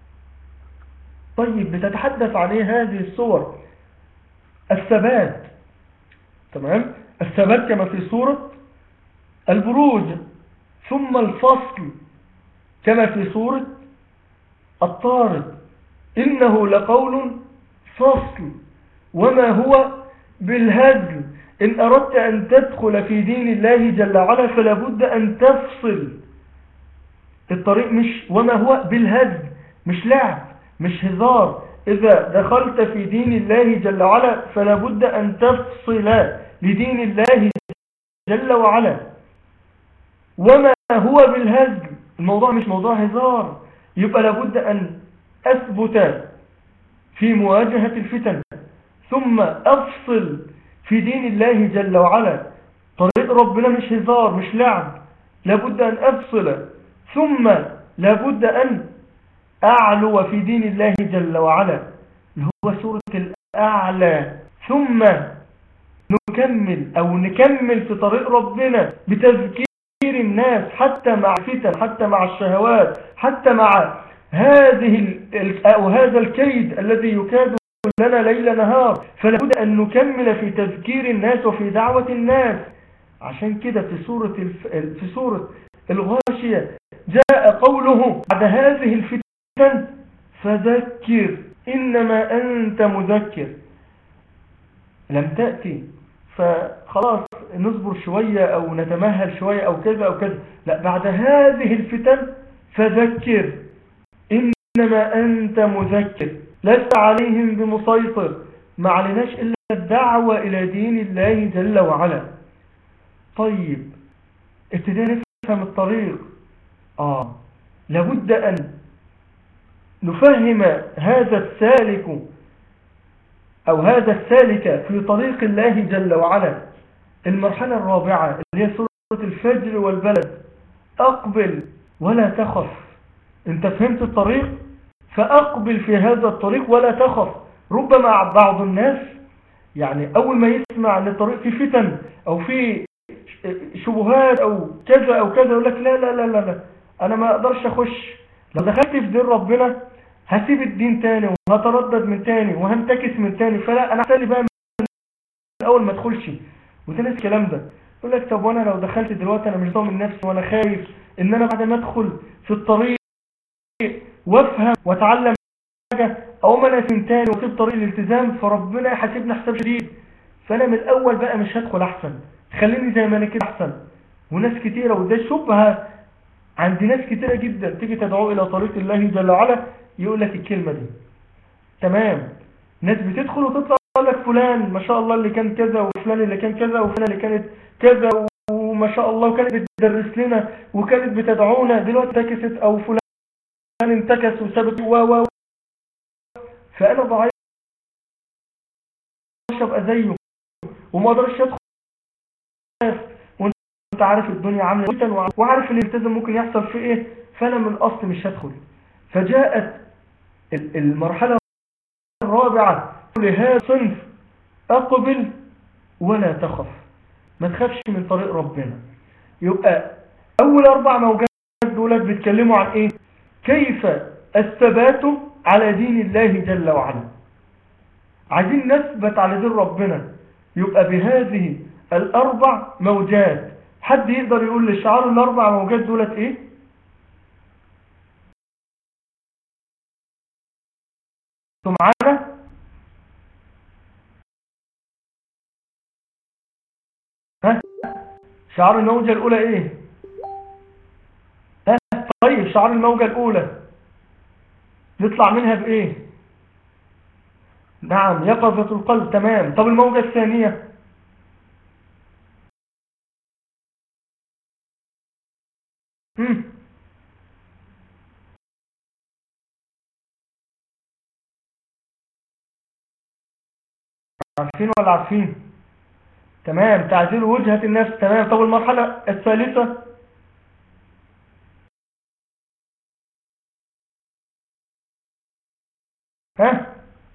طيب، بتتحدث عليه هذه الصور الثبات. تمام؟ الثبات كما في سورة البروج، ثم الفصل كما في سورة الطارق. إنه لقول فصل وما هو بالهزل. إن أردت أن تدخل في دين الله جل وعلا فلا بد أن تفصل. الطريق مش وما هو بالهزل، مش لعب، مش هزار. إذا دخلت في دين الله جل وعلا فلا بد أن تفصل لدين الله جل وعلا. وما هو بالهزل، الموضوع مش موضوع هزار. يبقى لابد أن أثبت في مواجهة الفتن، ثم أفصل في دين الله جل وعلا. طريق ربنا مش هزار، مش لعب، لابد أن أفصل، ثم لابد أن أعلو في دين الله جل وعلا اللي هو سورة الأعلى. ثم نكمل أو نكمل في طريق ربنا بتذكير الناس حتى مع الفتن، حتى مع الشهوات، حتى مع هذه أو هذا الكيد الذي يكاد لنا ليل نهار. فلا بد أن نكمل في تذكير الناس وفي دعوة الناس. عشان كده في سورة الف... في سورة الغاشية جاء قوله بعد هذه الفتن: فذكر إنما أنت مذكر. لم تأتي فخلاص نصبر شوية أو نتمهل شوية أو كذا أو كذا، لا، بعد هذه الفتن فذكر إنما أنت مذكر. لست عليهم بمسيطر. ما عليناش إلا الدعوة إلى دين الله جل وعلا. طيب ابتدينا نفهم الطريق. آه لابد أن نفهم هذا السالك أو هذا السالك في طريق الله جل وعلا. المرحلة الرابعة اللي هي سورة الفجر والبلد. أقبل ولا تخف. انت فهمت الطريق فأقبل في هذا الطريق ولا تخف. ربما بعض الناس يعني أول ما يسمع أن الطريق في فتن أو في شبهات أو كذا أو كذا يقول لك لا لا لا لا لا أنا ما أقدرش أخش. لو دخلت في دين ربنا هسيب الدين تاني وهتردد من تاني وهنتكس من تاني. فلا أنا أحسن لي بقى من الأول ما أدخلش. وتنسى الكلام ده يقول لك طب وانا لو دخلت دلوقتي انا مش ضامن نفسي وانا خايف ان انا بعد ما ادخل في الطريق وافهم واتعلم حاجه او ما انا تاني واسيب طريق الالتزام فربنا يحاسبني حساب شديد. فانا من الاول بقى مش هدخل احسن، خليني زي ما انا كده احسن. وناس كتيره وده شبهه عند ناس كتيره جدا تيجي تدعو الى طريق الله جل وعلا يقول لك الكلمه دي. تمام، ناس بتدخل وتطلع يقول لك فلان ما شاء الله اللي كان كذا وفلان اللي كان كذا وفلان اللي كانت كذا وما شاء الله وكانت بتدرس لنا وكانت بتدعونا دلوقتي انتكست او فلان انتكس وسابت و و فانا ضعيف مش ابقى زيه وما اقدرش ادخل. وانت عارف الدنيا عامله وعارف اللي التزم ممكن يحصل فيه ايه. فانا من الاصل مش هدخل. فجاءت المرحله الرابعه لهذا صنف اقبل ولا تخف. ما تخافش من طريق ربنا. يبقى اول اربع موجات دولت بيتكلموا عن ايه؟ كيف الثبات على دين الله جل وعلا. عايزين نثبت على دين ربنا. يبقى بهذه الاربع موجات. حد يقدر يقول لي شعار الاربع موجات دولت ايه؟ انتوا معانا؟ ها؟ شعار الموجة الأولى إيه؟ ها؟ طيب شعار الموجة الأولى نطلع منها بإيه؟ نعم يقظة القلب. تمام. طب الموجة الثانية؟ هم؟ عارفين ولا عارفين؟ تمام، تعديل وجهة النفس. تمام. طب المرحلة الثالثة؟ ها؟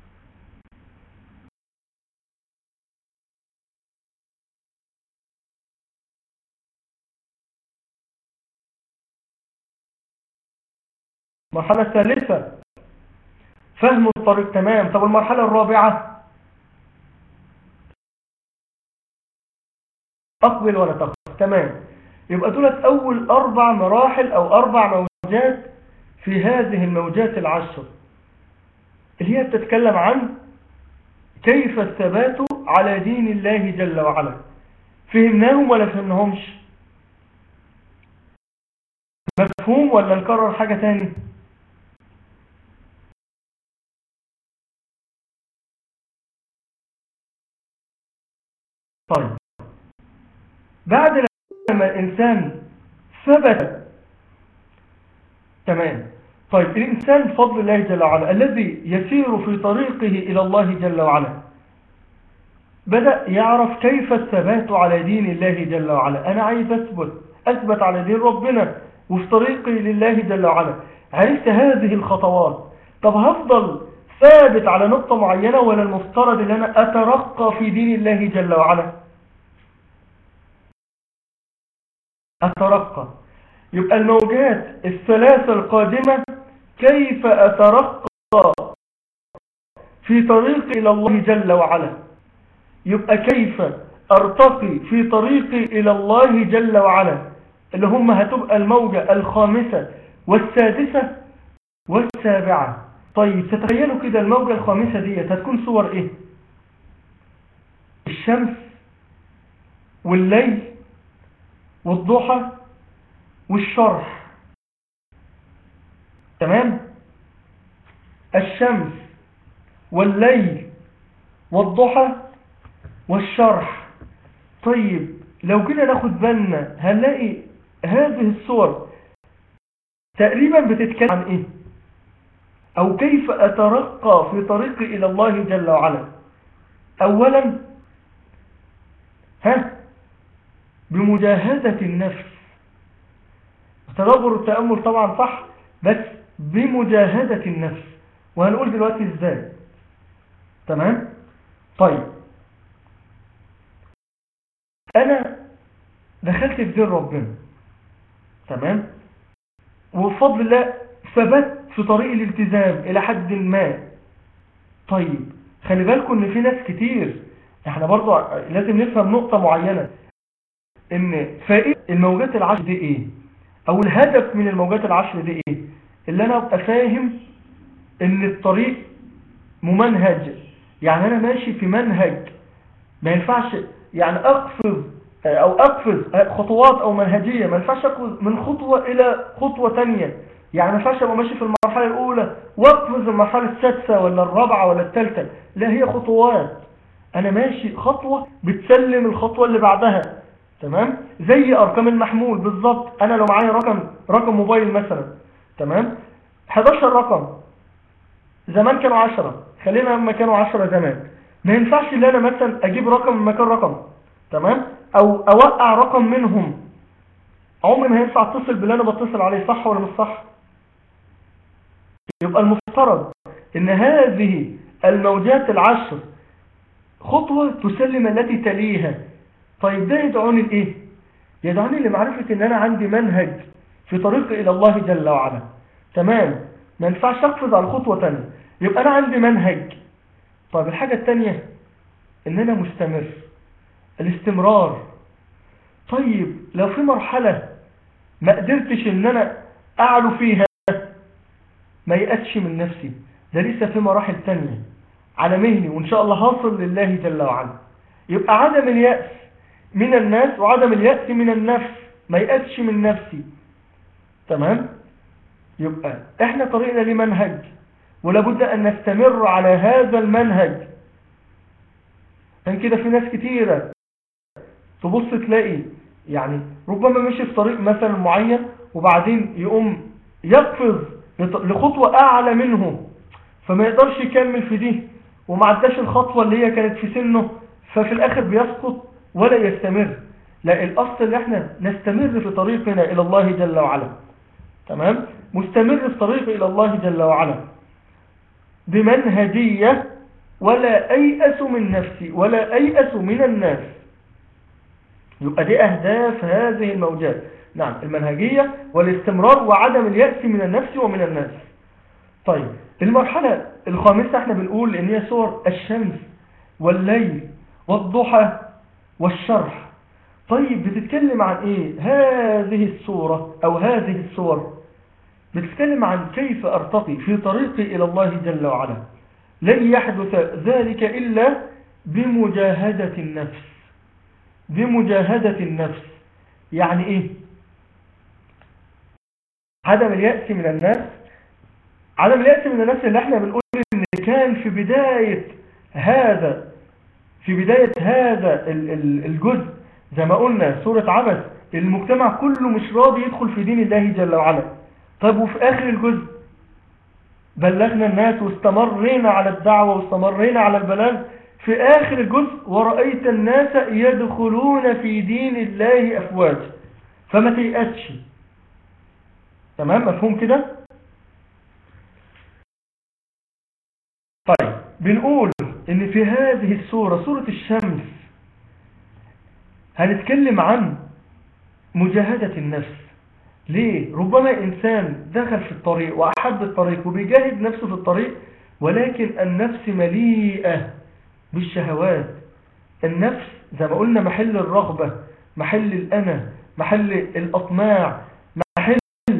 المرحلة الثالثة فهم الطريق. تمام. طب المرحلة الرابعة؟ أقبل ولا تخف. تمام. يبقى دولت أول أربع مراحل أو أربع موجات في هذه الموجات العشر اللي هي بتتكلم عن كيف الثبات على دين الله جل وعلا. فهمناهم ولا فهمناهمش؟ مفهوم ولا نكرر حاجة تاني؟ طيب بعد لما الإنسان ثبت. تمام. طيب الإنسان بفضل الله جل وعلا الذي يسير في طريقه إلى الله جل وعلا بدأ يعرف كيف الثبات على دين الله جل وعلا. أنا عايز أثبت أثبت على دين ربنا وفي طريقي لله جل وعلا. عرفت هذه الخطوات. طب هفضل ثابت على نقطة معينة ولا المفترض أن أنا أترقى في دين الله جل وعلا؟ أترقى. يبقى الموجات الثلاثة القادمة كيف أترقى في طريقي إلى الله جل وعلا. يبقى كيف أرتقي في طريقي إلى الله جل وعلا اللي هم هتبقى الموجة الخامسة والسادسة والسابعة. طيب تتخيلوا كده الموجة الخامسة دي هتكون صور إيه؟ الشمس والليل والضحى والشرح. تمام. الشمس والليل والضحى والشرح. طيب لو كنا ناخد بالنا هنلاقي هذه السور تقريبا بتتكلم عن ايه، او كيف اترقى في طريقي الى الله جل وعلا. اولا ها بمجاهدة النفس، تدبر التأمل طبعا صح، بس بمجاهدة النفس، وهنقول دلوقتي ازاي. تمام. طيب انا دخلت في دين ربنا، تمام، وبفضل الله ثبت في طريق الالتزام الى حد ما. طيب خلي بالكم ان في ناس كتير، احنا برضو لازم نفهم نقطة معينة، ان فائدة الموجات العشر دي ايه، او الهدف من الموجات العشر دي ايه. اللي انا ابقى فاهم ان الطريق ممنهج، يعني انا ماشي في منهج، ما ينفعش يعني اقفز او اقفز خطوات او منهجية، ما ينفعش اقفز من خطوة الى خطوة تانية، يعني ما ينفعش ابقى ماشي في المرحلة الاولى واقفز المرحلة السادسة ولا الرابعة ولا الثالثة، لا، هي خطوات، انا ماشي خطوة بتسلم الخطوة اللي بعدها. تمام. زي ارقام المحمول بالظبط، انا لو معايا رقم رقم موبايل مثلا، تمام، حداشر رقم، زمان كانوا عشرة، خلينا لما كانوا عشرة زمان، ما ينفعش ان انا مثلا اجيب رقم من مكان رقم، تمام، او اوقع رقم منهم، عمري ما هينفع اتصل باللي انا بتصل عليه، صح ولا مش صح؟ يبقى المفترض ان هذه الموجات العشر خطوة تسلم التي تليها. طيب ده يدعوني لايه؟ يدعوني لمعرفة ان انا عندي منهج في طريقي الى الله جل وعلا. تمام. ما ينفعش اقفز على خطوة تانية، يبقى انا عندي منهج. طيب الحاجة التانية ان انا مستمر، الاستمرار. طيب لو في مرحلة ما قدرتش ان انا اعلو فيها، ما يأسش من نفسي، ده لسه في مراحل تانية على مهلي، وان شاء الله هاصل لله جل وعلا. يبقى عدم اليأس من الناس وعدم اليأس من النفس، ما يأسش من نفسي. تمام. يبقى احنا طريقنا لمنهج، ولابد ان نستمر على هذا المنهج. عشان كده في ناس كتيرة تبص تلاقي يعني ربما مشي في طريق مثلا معين، وبعدين يقوم يقفز لخطوة اعلى منه، فما يقدرش يكمل في دي، وما عداش الخطوة اللي هي كانت في سنه، ففي الاخر بيسقط ولا يستمر. لا، الاصل ان احنا نستمر في طريقنا الى الله جل وعلا. تمام. مستمر في طريق الى الله جل وعلا بمنهجية، ولا أيأس من نفسي ولا أيأس من الناس. يبقى دي أهداف هذه الموجات. نعم، المنهجية والاستمرار وعدم اليأس من النفس ومن الناس. طيب المرحلة الخامسة احنا بنقول ان هي سور الشمس والليل والضحى والشرح. طيب بتتكلم عن ايه هذه السورة او هذه السور؟ بتتكلم عن كيف ارتقي في طريقي الى الله جل وعلا. لن يحدث ذلك الا بمجاهدة النفس. بمجاهدة النفس يعني ايه؟ عدم اليأس من الناس. عدم اليأس من النفس اللي احنا بنقول ان كان في بداية هذا في بداية هذا الجزء، زي ما قلنا سورة عبس، المجتمع كله مش راضي يدخل في دين الله جل وعلا. طيب وفي آخر الجزء بلغنا الناس واستمرينا على الدعوة واستمرينا على البلاغ. في آخر الجزء ورأيت الناس يدخلون في دين الله أفواج، فما تيأسش. تمام، مفهوم كده؟ طيب بنقول ان في هذه السورة، سورة الشمس، هنتكلم عن مجاهدة النفس. ليه؟ ربما إنسان دخل في الطريق وأحب الطريق وبيجاهد نفسه في الطريق، ولكن النفس مليئة بالشهوات. النفس زي ما قلنا محل الرغبة، محل الأنا، محل الأطماع، محل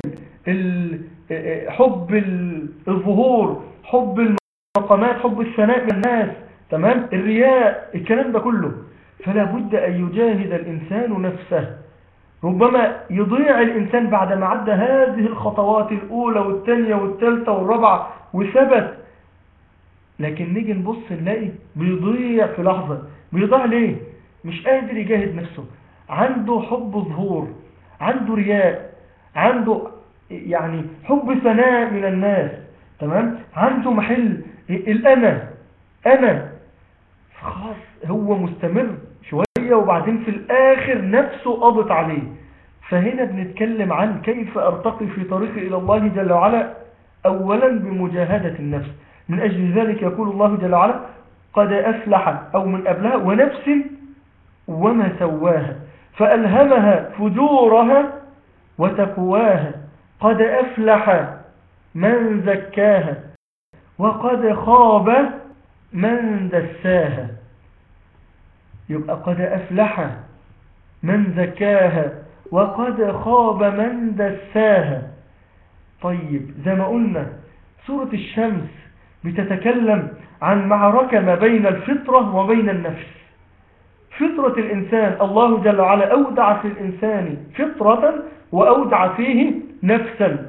حب الظهور، حب المقامات، حب الثناء من الناس، تمام، الرياء، الكلام ده كله. فلا بد أن يجاهد الإنسان نفسه. ربما يضيع الإنسان بعد ما عدى هذه الخطوات الأولى والثانية والثالثة والرابعة وثبت، لكن نيجي نبص نلاقي بيضيع في لحظة. بيضيع ليه؟ مش قادر يجاهد نفسه، عنده حب ظهور، عنده رياء، عنده يعني حب ثناء من الناس، تمام، عنده محل الأنا أنا، خلاص هو مستمر شوية وبعدين في الآخر نفسه قضت عليه. فهنا بنتكلم عن كيف أرتقي في طريقي إلى الله جل وعلا، أولا بمجاهدة النفس. من أجل ذلك يقول الله جل وعلا قد أفلح، أو من قبلها ونفس وما سواها فألهمها فجورها وتقواها قد أفلح من زكاها وقد خاب من دساها. يبقى قد أفلح من زكاها وقد خاب من دساها. طيب زي ما قلنا سورة الشمس بتتكلم عن معركة ما بين الفطرة وبين النفس. فطرة الإنسان الله جل وعلا أودع في الإنسان فطرة وأودع فيه نفسا،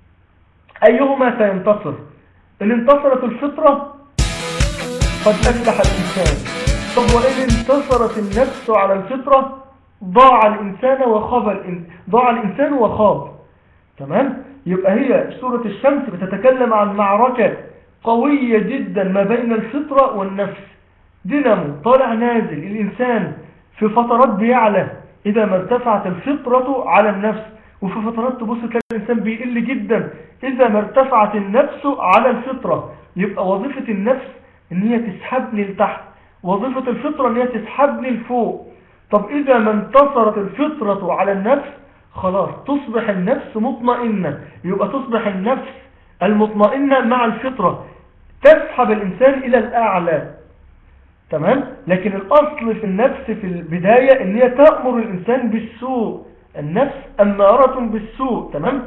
أيهما سينتصر؟ إن انتصرت الفطرة قد أفلح الإنسان. طب وإن انتصرت النفس على الفطرة ضاع الإنسان وخاب الإنسان ضاع الإنسان وخاب. تمام؟ يبقى هي سورة الشمس بتتكلم عن معركة قوية جدا ما بين الفطرة والنفس، دينامو طالع نازل. الإنسان في فترات بيعلى إذا ما ارتفعت الفطرة على النفس، وفي فترات تبص تلاقي الإنسان بيقل جدا إذا ما ارتفعت النفس على الفطرة. يبقى وظيفة النفس إن هي تسحبني لتحت، وظيفة الفطرة إن هي تسحبني لفوق. طب إذا ما انتصرت الفطرة على النفس خلاص تصبح النفس مطمئنة، يبقى تصبح النفس المطمئنة مع الفطرة تسحب الإنسان إلى الأعلى. تمام؟ لكن الأصل في النفس في البداية إن هي تأمر الإنسان بالسوء، النفس أمارة بالسوء. تمام؟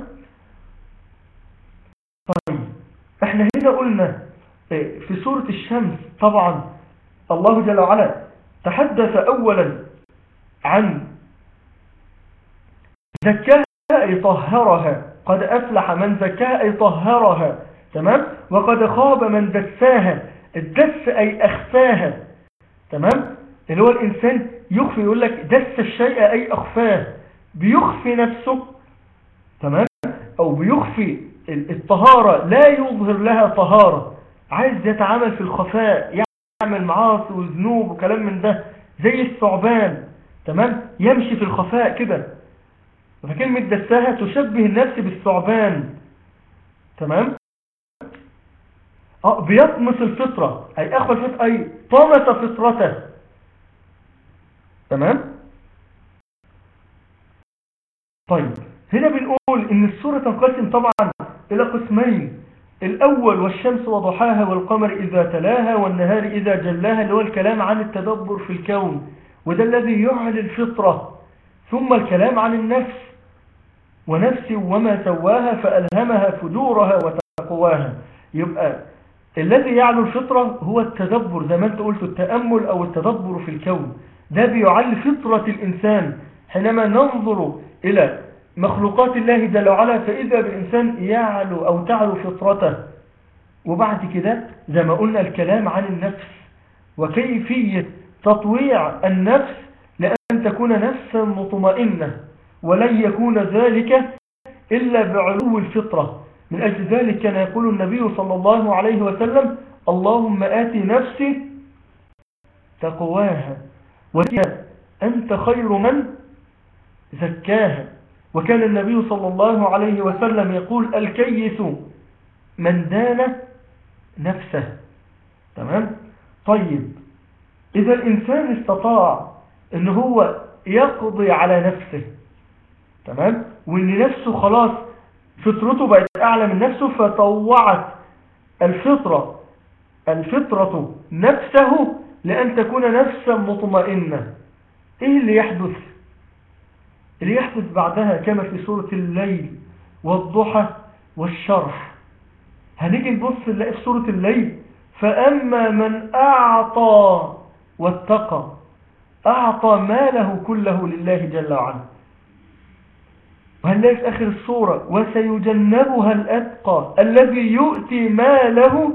طيب احنا هنا قلنا في سورة الشمس طبعا الله جل وعلا تحدث أولا عن زكاها أي طهرها، قد أفلح من زكاها أي طهرها. تمام؟ وقد خاب من دساها، الدس أي أخفاها. تمام؟ اللي هو الإنسان يخفي، يقول لك دس الشيء أي أخفاه، بيخفي نفسه. تمام؟ أو بيخفي الطهارة، لا يظهر لها طهارة، عايز يتعامل في الخفاء، يعمل معاصي وذنوب وكلام من ده زي الثعبان. تمام؟ يمشي في الخفاء كده. فكلمة دساها تشبه النفس بالثعبان. تمام؟ اه بيطمس الفطرة أي أخفى الفطرة أي طمس فطرته. تمام؟ طيب هنا بنقول إن السورة تنقسم طبعا إلى قسمين. الأول والشمس وضحاها والقمر إذا تلاها والنهار إذا جلاها، اللي هو الكلام عن التدبر في الكون، وده الذي يعلي الفطرة. ثم الكلام عن النفس، ونفس وما سواها فألهمها فجورها وتقواها. يبقى الذي يعلو الفطرة هو التدبر، زي ما انت قلت التأمل أو التدبر في الكون، ده بيعلي فطرة الإنسان. حينما ننظر إلى مخلوقات الله جل وعلا فإذا بالإنسان يعلو أو تعلو فطرته. وبعد كده زي ما قلنا الكلام عن النفس وكيفية تطويع النفس لأن تكون نفسا مطمئنة، ولن يكون ذلك إلا بعلو الفطرة. من أجل ذلك كان يقول النبي صلى الله عليه وسلم اللهم آتي نفسي تقواها وزكاها أنت خير من زكاها. وكان النبي صلى الله عليه وسلم يقول الكيس من دان نفسه. تمام؟ طيب إذا الإنسان استطاع أن هو يقضي على نفسه، تمام، وأن نفسه خلاص فطرته بقت أعلى من نفسه فطوعت الفطرة الفطرة نفسه لأن تكون نفسا مطمئنة، إيه اللي يحدث؟ اللي يحدث بعدها كما في سورة الليل والضحى والشرح. هنيجي نبص نلاقي في سورة الليل فأما من أعطى واتقى، أعطى ماله كله لله جل وعلا. وهنلاقي في آخر السورة وسيجنبها الأتقى الذي يؤتي ماله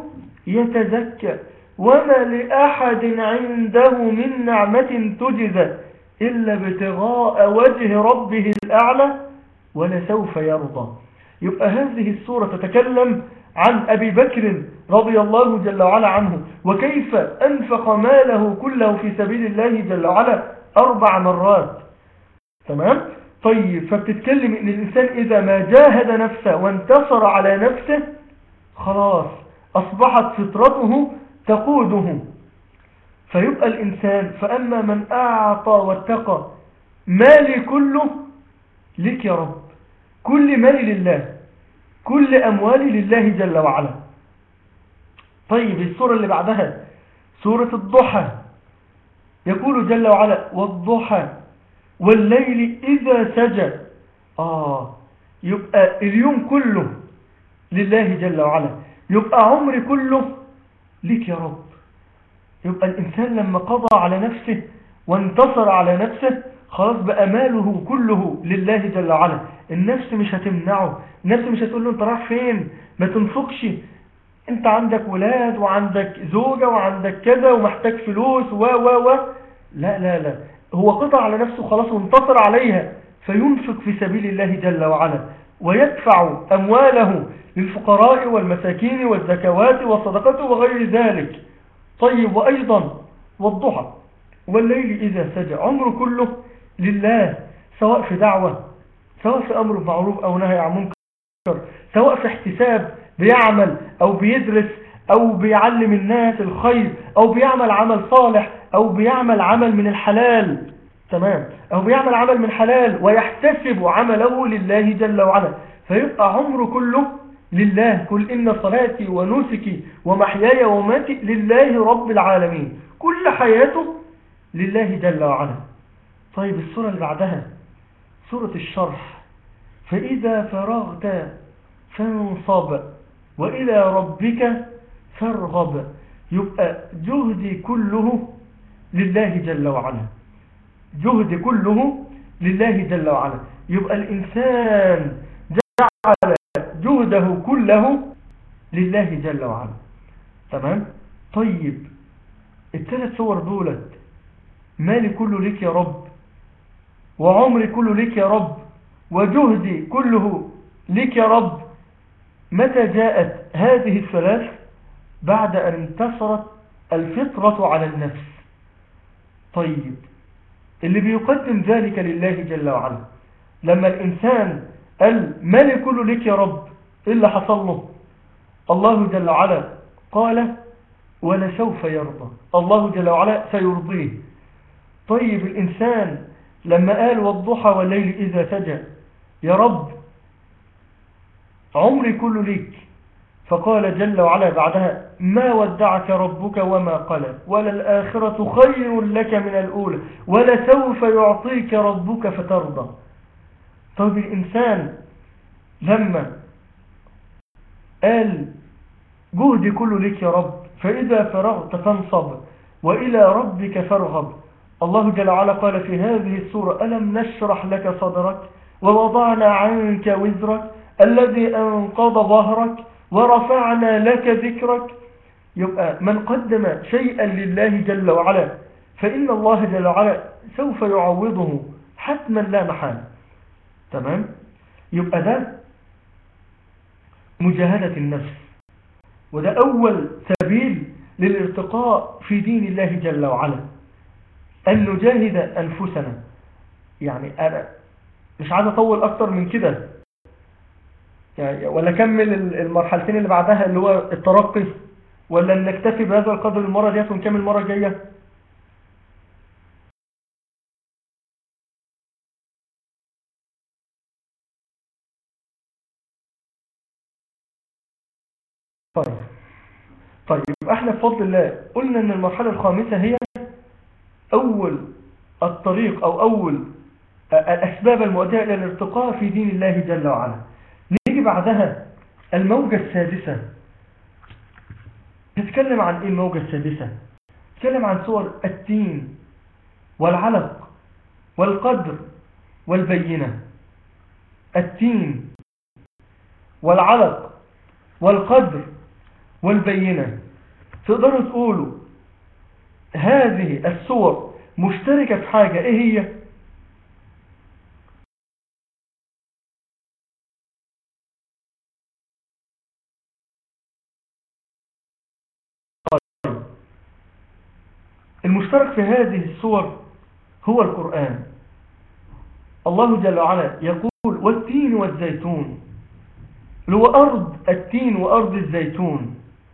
يتزكى وما لأحد عنده من نعمة تجزى إلا ابتغاء وجه ربه الأعلى ولسوف يرضى. يبقى هذه السورة تتكلم عن أبي بكر رضي الله جل وعلا عنه، وكيف أنفق ماله كله في سبيل الله جل وعلا أربع مرات. تمام؟ طيب، فبتتكلم إن الإنسان إذا ما جاهد نفسه وانتصر على نفسه خلاص أصبحت فطرته تقوده. فيبقى الإنسان فأما من أعطى واتقى مالي كله لك يا رب، كل مالي لله، كل أموالي لله جل وعلا. طيب، السورة اللي بعدها سورة الضحى، يقول جل وعلا والضحى والليل إذا سجى. آه يبقى اليوم كله لله جل وعلا، يبقى عمري كله لك يا رب. يبقى الإنسان لما قضى على نفسه وانتصر على نفسه خلاص بقى ماله كله لله جل وعلا. النفس مش هتمنعه، النفس مش هتقول له انت رايح فين، ما تنفقش، انت عندك ولاد وعندك زوجة وعندك كذا ومحتاج فلوس و و و لا لا لا، هو قضى على نفسه خلاص وانتصر عليها، فينفق في سبيل الله جل وعلا ويدفع أمواله للفقراء والمساكين والزكوات والصدقات وغير ذلك. طيب، وأيضا والضحى والليل إذا سجى، عمره كله لله، سواء في دعوة، سواء في أمر معروف أو نهي عن منكر، سواء في احتساب بيعمل أو بيدرس أو بيعلم الناس الخير أو بيعمل عمل صالح أو بيعمل عمل من الحلال. تمام، أو بيعمل عمل من حلال ويحتسب عمله لله جل وعلا، فيبقى عمره كله لله. قل إن صلاتي ونسكي ومحياي ومماتي لله رب العالمين، كل حياته لله جل وعلا. طيب، السورة اللي بعدها سورة الشرح، فإذا فرغت فانصب وإلى ربك فارغب. يبقى جهدي كله لله جل وعلا، جهد كله لله جل وعلا. يبقى الإنسان جعل جهده كله لله جل وعلا. تمام. طيب، الثلاث صور دولت مالي كله لك يا رب، وعمري كله لك يا رب، وجهدي كله لك يا رب. متى جاءت هذه الثلاث؟ بعد أن انتصرت الفطرة على النفس. طيب، اللي بيقدم ذلك لله جل وعلا لما الإنسان قال مالي كله لك يا رب، إيه اللي حصل له؟ الله جل وعلا قال ولسوف يرضى، الله جل وعلا سيرضيه. طيب، الإنسان لما قال والضحى والليل إذا سجى، يا رب عمري كله ليك، فقال جل وعلا بعدها ما ودعك ربك وما قلى وللآخرة خير لك من الأولى ولسوف يعطيك ربك فترضى. طيب، الإنسان لما قال جهدي كله لك يا رب، فإذا فرغت فانصب وإلى ربك فارغب، الله جل وعلا قال في هذه السورة ألم نشرح لك صدرك ووضعنا عنك وزرك الذي أنقض ظهرك ورفعنا لك ذكرك. يبقى من قدم شيئا لله جل وعلا فإن الله جل وعلا سوف يعوضه حتما لا محال. تمام. يبقى ده مجاهدة النفس، وده أول سبيل للارتقاء في دين الله جل وعلا، أن نجاهد أنفسنا. يعني أنا مش عايز أطول أكتر من كده، يعني ولا كمل المرحلتين اللي بعدها اللي هو الترقي، ولا نكتفي بهذا القدر المرة ديت ونكمل المرة الجاية؟ طيب طيب احنا بفضل الله قلنا ان المرحلة الخامسة هي اول الطريق او اول الاسباب المؤدية الى الارتقاء في دين الله جل وعلا. نيجي بعدها الموجة السادسة. نتكلم عن ايه الموجة السادسة؟ نتكلم عن صور التين والعلق والقدر والبينة. التين والعلق والقدر والبينة. تقدروا تقولوا هذه السور مشتركة في حاجة، ايه هي؟ المشترك في هذه السور هو القرآن. الله جل وعلا يقول والتين والزيتون، اللي هو أرض التين وأرض الزيتون،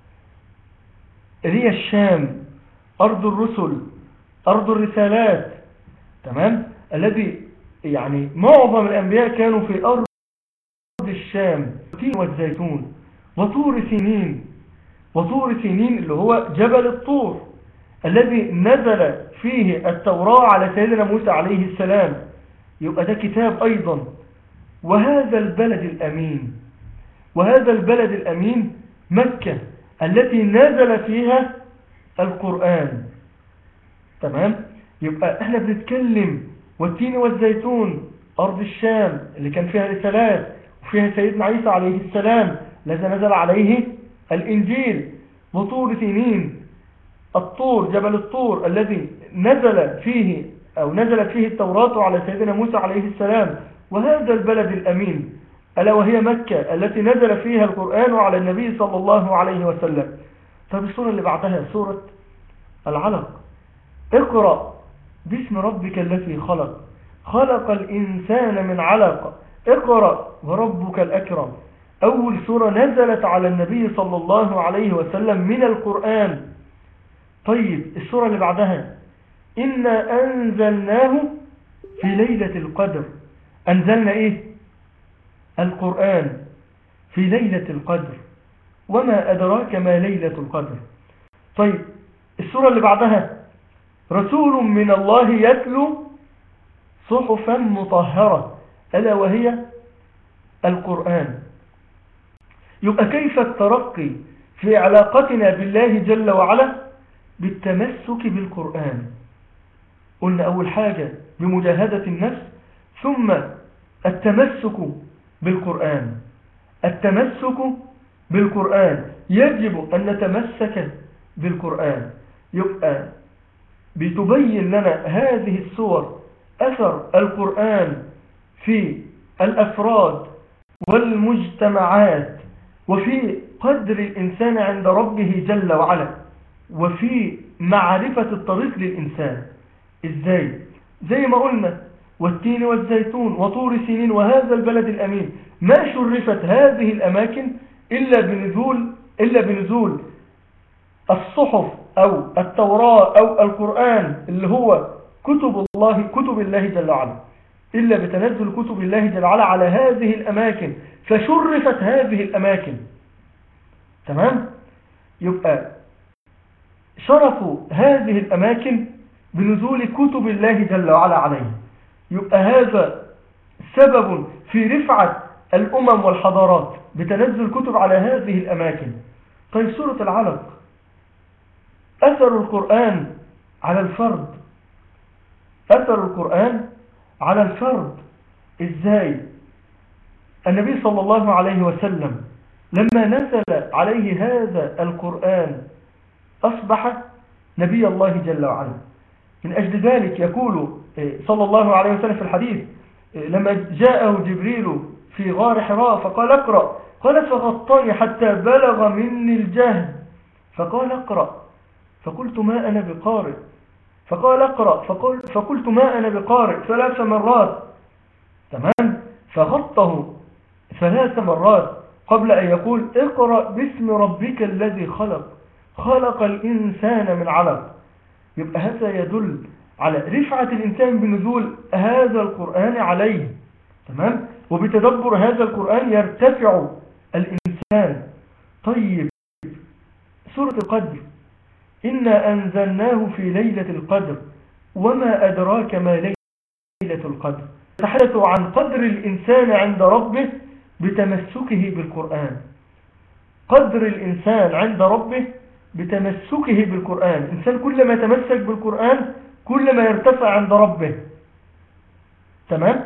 اللي هي الشام، أرض الرسل، أرض الرسالات. تمام؟ الذي يعني معظم الأنبياء كانوا في أرض الشام. التين والزيتون وطور سينين. وطور سينين اللي هو جبل الطور الذي نزل فيه التوراة على سيدنا موسى عليه السلام، يبقى ده كتاب أيضا. وهذا البلد الأمين، وهذا البلد الأمين مكة التي نزل فيها القرآن. تمام؟ يبقى احنا بنتكلم والتين والزيتون، أرض الشام اللي كان فيها رسالات وفيها سيدنا عيسى عليه السلام الذي نزل عليه الإنجيل. وطور سينين، الطور، جبل الطور الذي نزل فيه أو نزلت فيه التوراة على سيدنا موسى عليه السلام. وهذا البلد الأمين ألا وهي مكة التي نزل فيها القرآن على النبي صلى الله عليه وسلم. طب السورة اللي بعدها سورة العلق. اقرأ باسم ربك الذي خلق، خلق الإنسان من علق، اقرأ وربك الأكرم. أول سورة نزلت على النبي صلى الله عليه وسلم من القرآن. طيب السورة اللي بعدها إنا أنزلناه في ليلة القدر. أنزلنا إيه؟ القرآن في ليلة القدر، وما أدراك ما ليلة القدر. طيب السورة اللي بعدها رسول من الله يتلو صحفا مطهرة، ألا وهي القرآن. يبقى كيف الترقي في علاقتنا بالله جل وعلا؟ بالتمسك بالقرآن. قلنا أول حاجة بمجاهدة النفس، ثم التمسك بالقرآن. التمسك بالقرآن، يجب أن نتمسك بالقرآن. يبقى بتبين لنا هذه السور أثر القرآن في الأفراد والمجتمعات، وفي قدر الإنسان عند ربه جل وعلا، وفي معرفة الطريق للإنسان. إزاي؟ زي ما قلنا والتين والزيتون وطور سينين وهذا البلد الأمين. ما شرفت هذه الأماكن إلا بنزول إلا بنزول الصحف أو التوراة أو القرآن اللي هو كتب الله كتب الله جل وعلا، إلا بتنزل كتب الله جل وعلا على هذه الأماكن، فشرفت هذه الأماكن. تمام؟ يبقى شرفوا هذه الأماكن بنزول كتب الله جل وعلا عليه. يبقى هذا سبب في رفعة الأمم والحضارات بتنزل كتب على هذه الأماكن. طيب سورة العلق، أثر القرآن على الفرد. أثر القرآن على الفرد إزاي؟ النبي صلى الله عليه وسلم لما نزل عليه هذا القرآن أصبح نبي الله جل وعلا. من أجل ذلك يقول صلى الله عليه وسلم في الحديث لما جاءه جبريل في غار حراء فقال اقرأ، قال فغطاني حتى بلغ مني الجهد، فقال اقرأ، فقلت ما أنا بقارئ، فقال اقرأ، فقل فقلت ما أنا بقارئ ثلاث مرات. تمام؟ فغطه ثلاث مرات قبل أن يقول اقرأ باسم ربك الذي خلق، خلق الإنسان من علق. يبقى هذا يدل على رفعة الإنسان بنزول هذا القرآن عليه. تمام؟ وبتدبر هذا القرآن يرتفع الإنسان. طيب سورة القدر، إنا أنزلناه في ليلة القدر وما أدراك ما ليلة القدر. تحدث عن قدر الإنسان عند ربه بتمسكه بالقرآن. قدر الإنسان عند ربه بتمسكه بالقرآن. الإنسان كلما تمسك بالقرآن كلما يرتفع عند ربه. تمام؟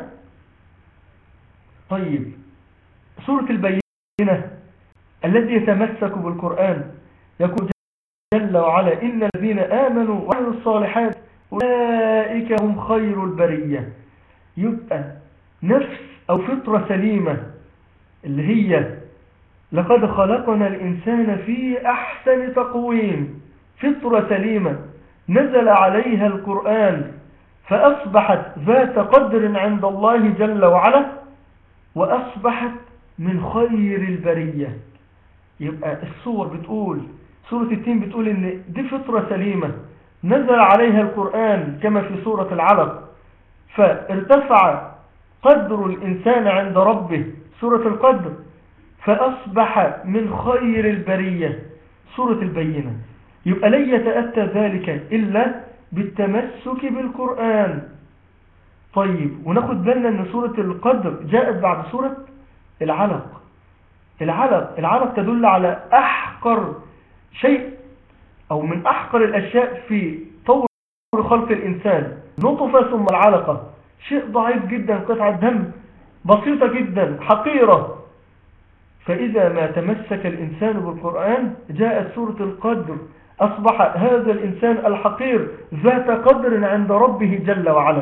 طيب سورة البينة، الذي يتمسك بالقرآن يقول جل وعلا إن الذين آمنوا وعملوا الصالحات أولئك هم خير البرية. يبقى نفس أو فطرة سليمة اللي هي لقد خلقنا الإنسان في أحسن تقويم، فطرة سليمة نزل عليها القرآن فأصبحت ذات قدر عند الله جل وعلا، وأصبحت من خير البرية. يبقى الصور بتقول، سورة التين بتقول إن دي فطرة سليمة نزل عليها القرآن كما في سورة العلق، فارتفع قدر الإنسان عند ربه سورة القدر، فأصبح من خير البرية سورة البينة. يبقى لن يتأتى ذلك إلا بالتمسك بالقرآن. طيب، وناخد بالنا أن سورة القدر جاءت بعد سورة العلق. العلق العلق تدل على أحقر شيء أو من أحقر الأشياء في طور خلق الإنسان، نطفة ثم العلقة، شيء ضعيف جدا، قطعة دم بسيطة جدا حقيرة. فإذا ما تمسك الإنسان بالقرآن جاءت سورة القدر، أصبح هذا الإنسان الحقير ذات قدر عند ربه جل وعلا.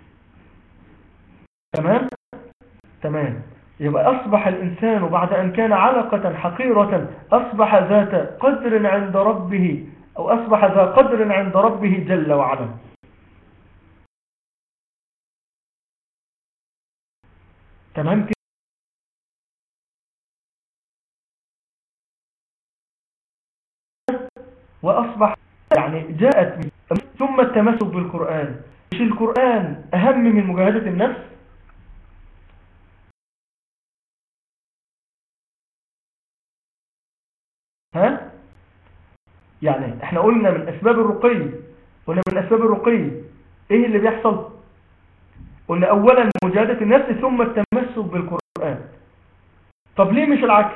تمام؟ تمام. يبقى أصبح الإنسان بعد أن كان علقة حقيرة أصبح ذات قدر عند ربه، أو أصبح ذا قدر عند ربه جل وعلا. تمام كده؟ وأصبح يعني جاءت ثم التمسك بالقرآن. مش القرآن أهم من مجاهدة النفس؟ ها؟ يعني احنا قلنا من أسباب الرقي، قلنا من أسباب الرقي ايه اللي بيحصل؟ قلنا أولا مجاهدة النفس ثم التمسك بالقرآن. طب ليه مش العكس؟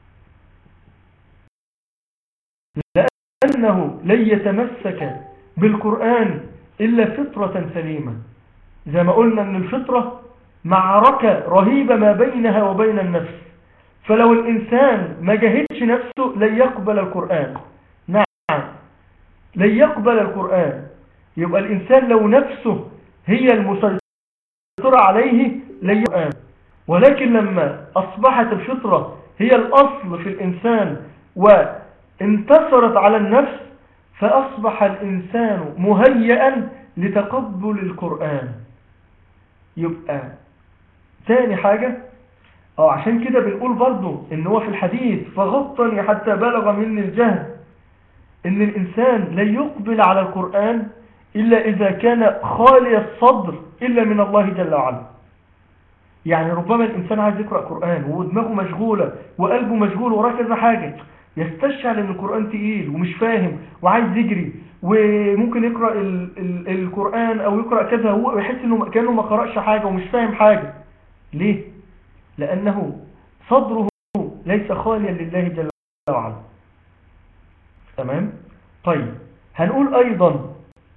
لأنه لن يتمسك بالقرآن إلا فطرة سليمة. زي ما قلنا أن الفطرة معركة رهيبة ما بينها وبين النفس، فلو الإنسان ما جاهدش نفسه لن يقبل القرآن. نعم، لن يقبل القرآن. يبقى الإنسان لو نفسه هي المسيطرة عليه لن يقبل القرآن. ولكن لما أصبحت الفطرة هي الأصل في الإنسان وانتصرت على النفس، فأصبح الإنسان مهيئا لتقبل القرآن. يبقى ثاني حاجة، أو عشان كده بنقول برضو إن هو في الحديث فغطني حتى بلغ مني الجهد، إن الإنسان لا يقبل على القرآن إلا إذا كان خالي الصدر إلا من الله جل وعلا. يعني ربما الإنسان عايز يقرأ قرآن ودماغه مشغولة وقلبه مشغول وراه كذا حاجة، يستشعر ان القرآن تقيل ومش فاهم وعايز يجري، وممكن يقرأ ال ال القرآن او يقرأ كذا هو يحس انه كأنه ما قرأش حاجة ومش فاهم حاجة. ليه؟ لأنه صدره ليس خاليا لله جل وعلا. تمام؟ طيب، هنقول ايضا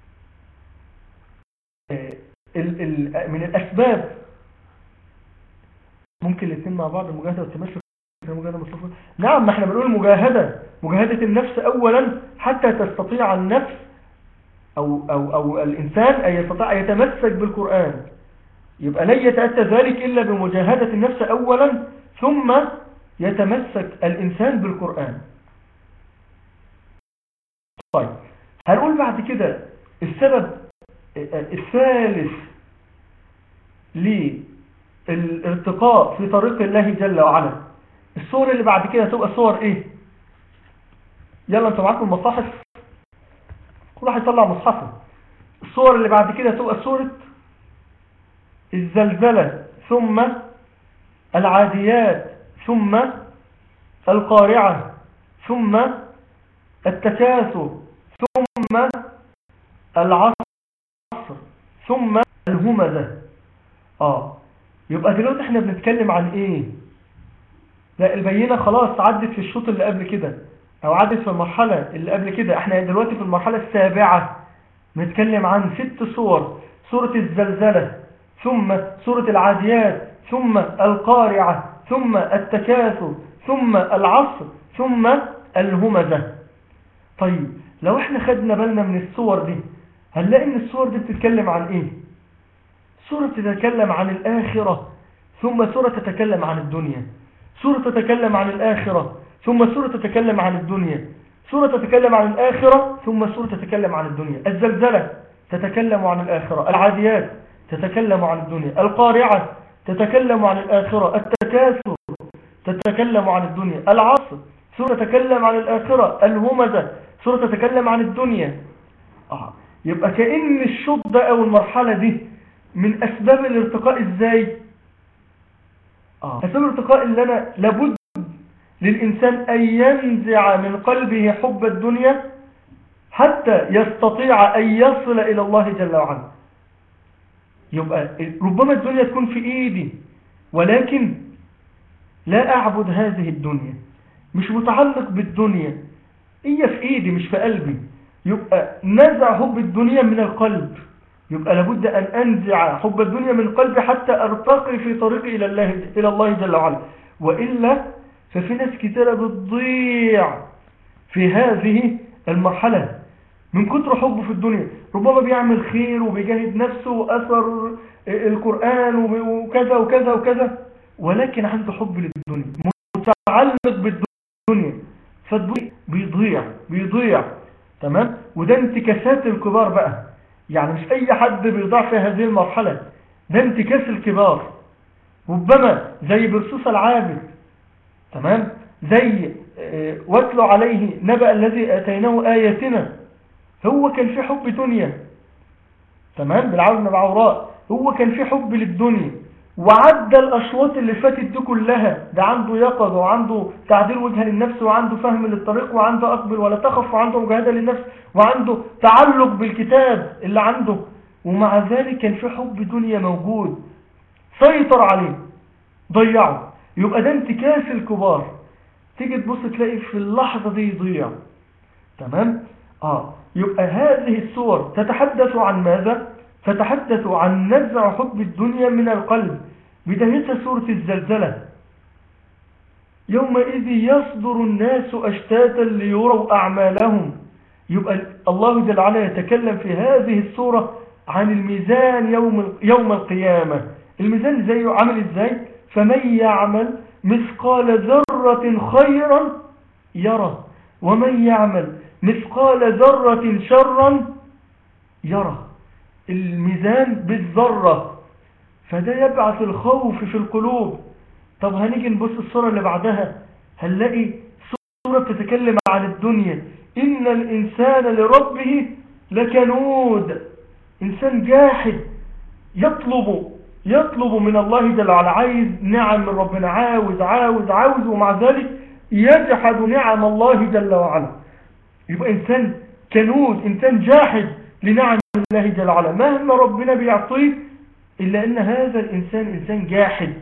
ال ال من الاسباب، ممكن الاثنين مع بعض، المجاهدة والتمسك. نعم، ما احنا بنقول مجاهدة مجاهدة النفس أولا حتى تستطيع النفس أو, أو, أو الإنسان أن يستطيع أن يتمسك بالقرآن. يبقى لن يتأتى ذلك إلا بمجاهدة النفس أولا ثم يتمسك الإنسان بالقرآن. طيب، هنقول بعد كده السبب الثالث للارتقاء في طريق الله جل وعلا. الصور اللي بعد كده تبقى صور ايه؟ يلا انتوا معاكم المصاحف، كل واحد يطلع مصحفه. الصور اللي بعد كده تبقى صورة الزلزلة، ثم العاديات، ثم القارعة، ثم التكاثر، ثم العصر، ثم الهمزة. اه يبقى دلوقتي احنا بنتكلم عن ايه؟ لا، البينة خلاص عدت في الشوط اللي قبل كده، او عدت في المرحلة اللي قبل كده. احنا دلوقتي في المرحلة السابعة نتكلم عن ست صور: سورة الزلزلة، ثم سورة العاديات، ثم القارعة، ثم التكاثر، ثم العصر، ثم الهمزة. طيب لو احنا خدنا بالنا من الصور دي هنلاقي ان الصور دي بتتكلم عن ايه؟ سورة تتكلم عن الآخرة ثم سورة تتكلم عن الدنيا، سورة تتكلم عن الآخرة ثم سورة تتكلم عن الدنيا، سورة تتكلم عن الآخرة ثم سورة تتكلم عن الدنيا. الزلزلة تتكلم عن الآخرة، العاديات تتكلم عن الدنيا، القارعة تتكلم عن الآخرة، التكاثر تتكلم عن الدنيا، العصر سورة تتكلم عن الآخرة، الهمزة سورة تتكلم عن الدنيا. آه. يبقى كأن الشوط ده أو المرحلة دي من أسباب الارتقاء إزاي؟ آه. أسباب الارتقاء اللي أنا لابد للإنسان أن ينزع من قلبه حب الدنيا حتى يستطيع أن يصل إلى الله جل وعلا. يبقى ربما الدنيا تكون في إيدي ولكن لا أعبد هذه الدنيا، مش متعلق بالدنيا، هي في إيدي مش في قلبي. يبقى نزع حب الدنيا من القلب. يبقى لابد أن أنزع حب الدنيا من قلبي حتى أرتقي في طريقي إلى الله إلى الله جل وعلا. وإلا ففي ناس كتيرة بتضيع في هذه المرحلة من كتر حبه في الدنيا. ربما بيعمل خير وبيجاهد نفسه وأثر القرآن وكذا وكذا وكذا، ولكن عنده حب للدنيا متعلق بالدنيا فبيضيع بيضيع تمام. وده انتكاسات الكبار بقى، يعني مش أي حد بيضيع في هذه المرحلة، ده انتكاس الكبار. ربما زي برسوس العابد تمام، زي واتلو عليه نبأ الذي آتيناه آياتنا، هو كان في حب دنيا تمام بالعون بعوراء، هو كان في حب للدنيا وعدى الأشواط اللي فاتت دي كلها، ده عنده يقظة وعنده تعديل وجه للنفس وعنده فهم للطريق وعنده أقبل ولا تخف وعنده مجاهدة للنفس وعنده تعلق بالكتاب اللي عنده، ومع ذلك كان في حب دنيا موجود سيطر عليه ضيعه. يبقى ده انتكاس الكبار. تيجي تبص تلاقي في اللحظة دي يضيع تمام. آه يبقى هذه السور تتحدث عن ماذا؟ تتحدث عن نزع حب الدنيا من القلب. بدايتها سورة الزلزلة، يومئذ يصدر الناس أشتاتا ليروا أعمالهم. يبقى الله جل وعلا يتكلم في هذه السورة عن الميزان يوم يوم القيامة. الميزان زي عمل ازاي؟ فمن يعمل مثقال ذرة خيرا يره ومن يعمل مثقال ذرة شرا يره. الميزان بالذرة، فده يبعث الخوف في القلوب. طب هنيجي نبص الصورة اللي بعدها هنلاقي صورة بتتكلم عن الدنيا. إن الإنسان لربه لكنود، إنسان جاحد يطلب يطلب من الله جل وعلا، عايز نعم من ربنا، عاوز عاوز عاوز ومع ذلك يجحد نعم الله جل وعلا. يبقى إنسان كنود، إنسان جاحد لنعم الله جل وعلا، مهما ربنا بيعطيه إلا أن هذا الإنسان إنسان جاحد.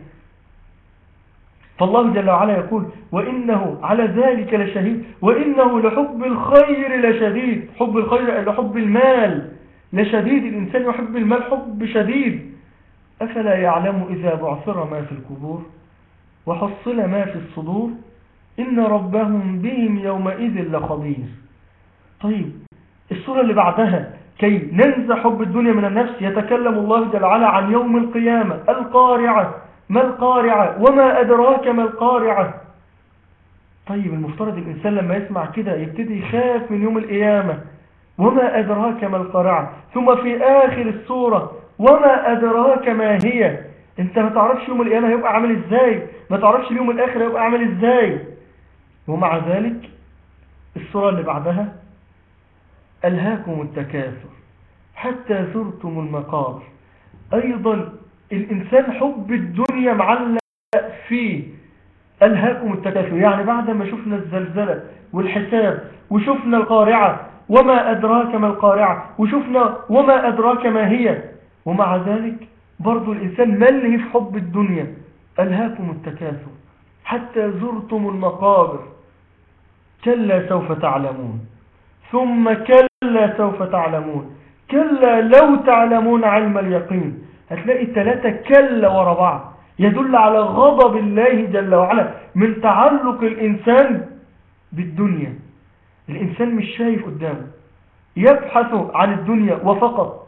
فالله جل وعلا يقول وإنه على ذلك لشهيد وإنه لحب الخير لشديد. حب الخير لحب المال لشديد، الإنسان يحب المال حب شديد. أفلا يعلم إذا بعثر ما في القبور وحصل ما في الصدور إن ربهم بهم يومئذ لخبير. طيب السورة اللي بعدها كي ننزع حب الدنيا من النفس يتكلم الله جل وعلا عن يوم القيامة. القارعة، ما القارعة وما أدراك ما القارعة. طيب المفترض الإنسان لما يسمع كده يبتدي يخاف من يوم القيامة. وما أدراك ما القارعة، ثم في آخر السورة وما أدراك ما هي. انت ما تعرفش يوم القيامة هيبقى عامل ازاي، ما تعرفش اليوم الآخر هيبقى عامل ازاي. ومع ذلك السورة اللي بعدها ألهاكم التكاثر حتى زرتم المقابر. أيضا الإنسان حب الدنيا معلق فيه. ألهاكم التكاثر يعني بعد ما شفنا الزلزلة والحساب وشفنا القارعة وما أدراك ما القارعة وشفنا وما أدراك ما هي، ومع ذلك برضو الإنسان ملهي في حب الدنيا. ألهاكم التكاثر حتى زرتم المقابر كلا سوف تعلمون ثم كلا سوف تعلمون كلا لو تعلمون علم اليقين. هتلاقي ثلاثة كلا ورا بعض يدل على غضب الله جل وعلا من تعلق الإنسان بالدنيا. الإنسان مش شايف قدامه، يبحث عن الدنيا وفقط،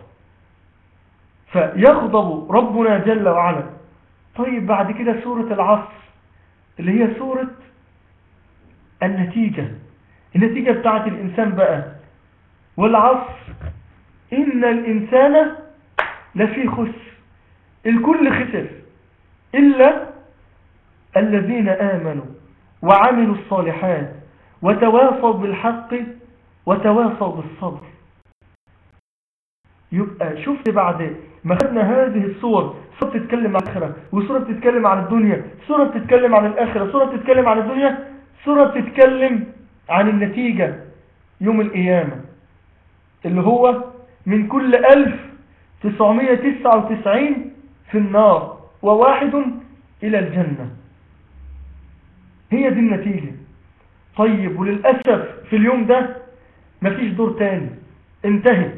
فيغضب ربنا جل وعلا. طيب بعد كده سورة العصر اللي هي سورة النتيجة، النتيجة بتاعت الإنسان بقى، والعصر إن الإنسان لفي خسر، الكل خسر إلا الذين آمنوا وعملوا الصالحات وتواصوا بالحق وتواصوا بالصبر. يبقى شفت بعد ما خدنا هذه الصور، صورة بتتكلم عن الآخرة، وصورة بتتكلم عن الدنيا، صورة بتتكلم عن الآخرة، صورة بتتكلم عن الدنيا، صورة بتتكلم عن النتيجة يوم القيامة اللي هو من كل ألف تسعمائة وتسعة وتسعين في النار وواحد إلى الجنة. هي دي النتيجة. طيب وللأسف في اليوم ده مفيش دور تاني، انتهت.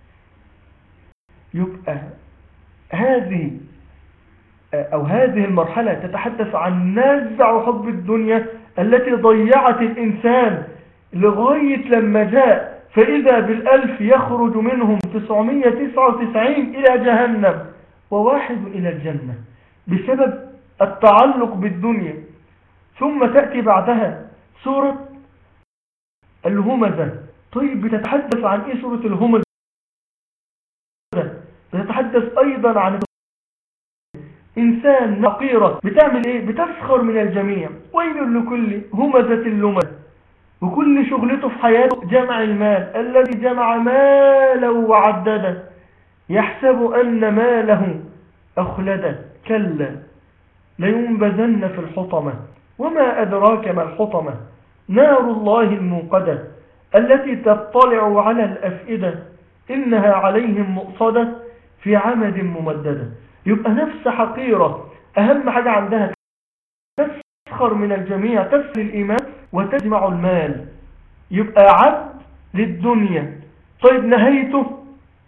يبقى هذه أو هذه المرحلة تتحدث عن نزع حب الدنيا التي ضيعت الإنسان لغاية لما جاء فإذا بالألف يخرج منهم تسعمائة وتسعة وتسعين إلى جهنم وواحد إلى الجنة بسبب التعلق بالدنيا. ثم تأتي بعدها سورة الهمزة. طيب بتتحدث عن إيه سورة الهمزة؟ بتتحدث أيضا عن إنسان حقيرة بتعمل إيه؟ بتسخر من الجميع. ويل لكل همزة لمزة، وكل شغلته في حياته جمع المال، الذي جمع ماله وعدده يحسب أن ماله أخلده كلا لينبذن في الحطمة وما أدراك ما الحطمة نار الله الموقدة التي تطلع على الأفئدة إنها عليهم مؤصدة في عمد ممددة. يبقى نفس حقيرة أهم حاجة عندها تسخر من الجميع، تسخر الإيمان وتجمع المال، يبقى عبد للدنيا. طيب نهايته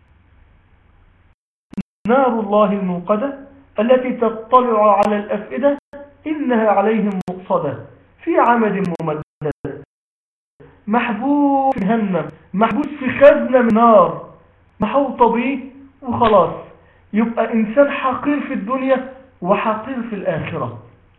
نار الله الموقدة التي تطلع على الأفئدة إنها عليهم مؤصدة في عمد ممدد، محبوس في جهنم، محبوس في خزنة من نار محوطة به وخلاص. يبقى إنسان حقير في الدنيا وحقير في الآخرة.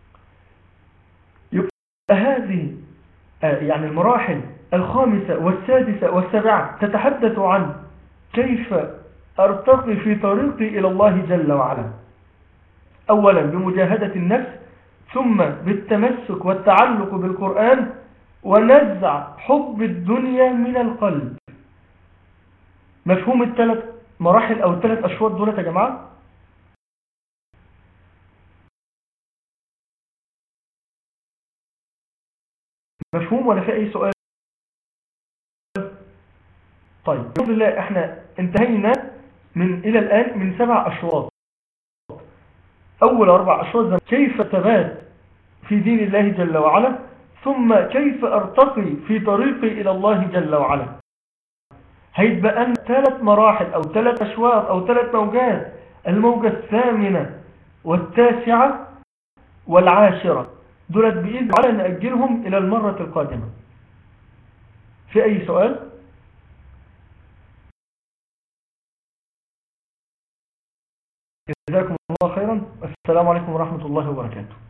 يبقى هذه يعني المراحل الخامسة والسادسة والسابعة تتحدث عن كيف أرتقي في طريقي إلى الله جل وعلا، أولا بمجاهدة النفس، ثم بالتمسك والتعلق بالقرآن ونزع حب الدنيا من القلب. مفهوم الثلاث مراحل أو الثلاث أشواط دولة يا جماعة؟ مفهوم ولا في أي سؤال؟ طيب بفضل الله احنا انتهينا من إلى الآن من سبع أشواط. أول أربع أشواط كيف ثبات في دين الله جل وعلا، ثم كيف أرتقي في طريقي إلى الله جل وعلا. هيتبقى لنا ثلاث مراحل أو ثلاث أشواط أو ثلاث موجات، الموجة الثامنة والتاسعة والعاشرة، دولت بإذن الله نأجلهم إلى المرة القادمة. في أي سؤال؟ جزاكم الله خيرا. السلام عليكم ورحمة الله وبركاته.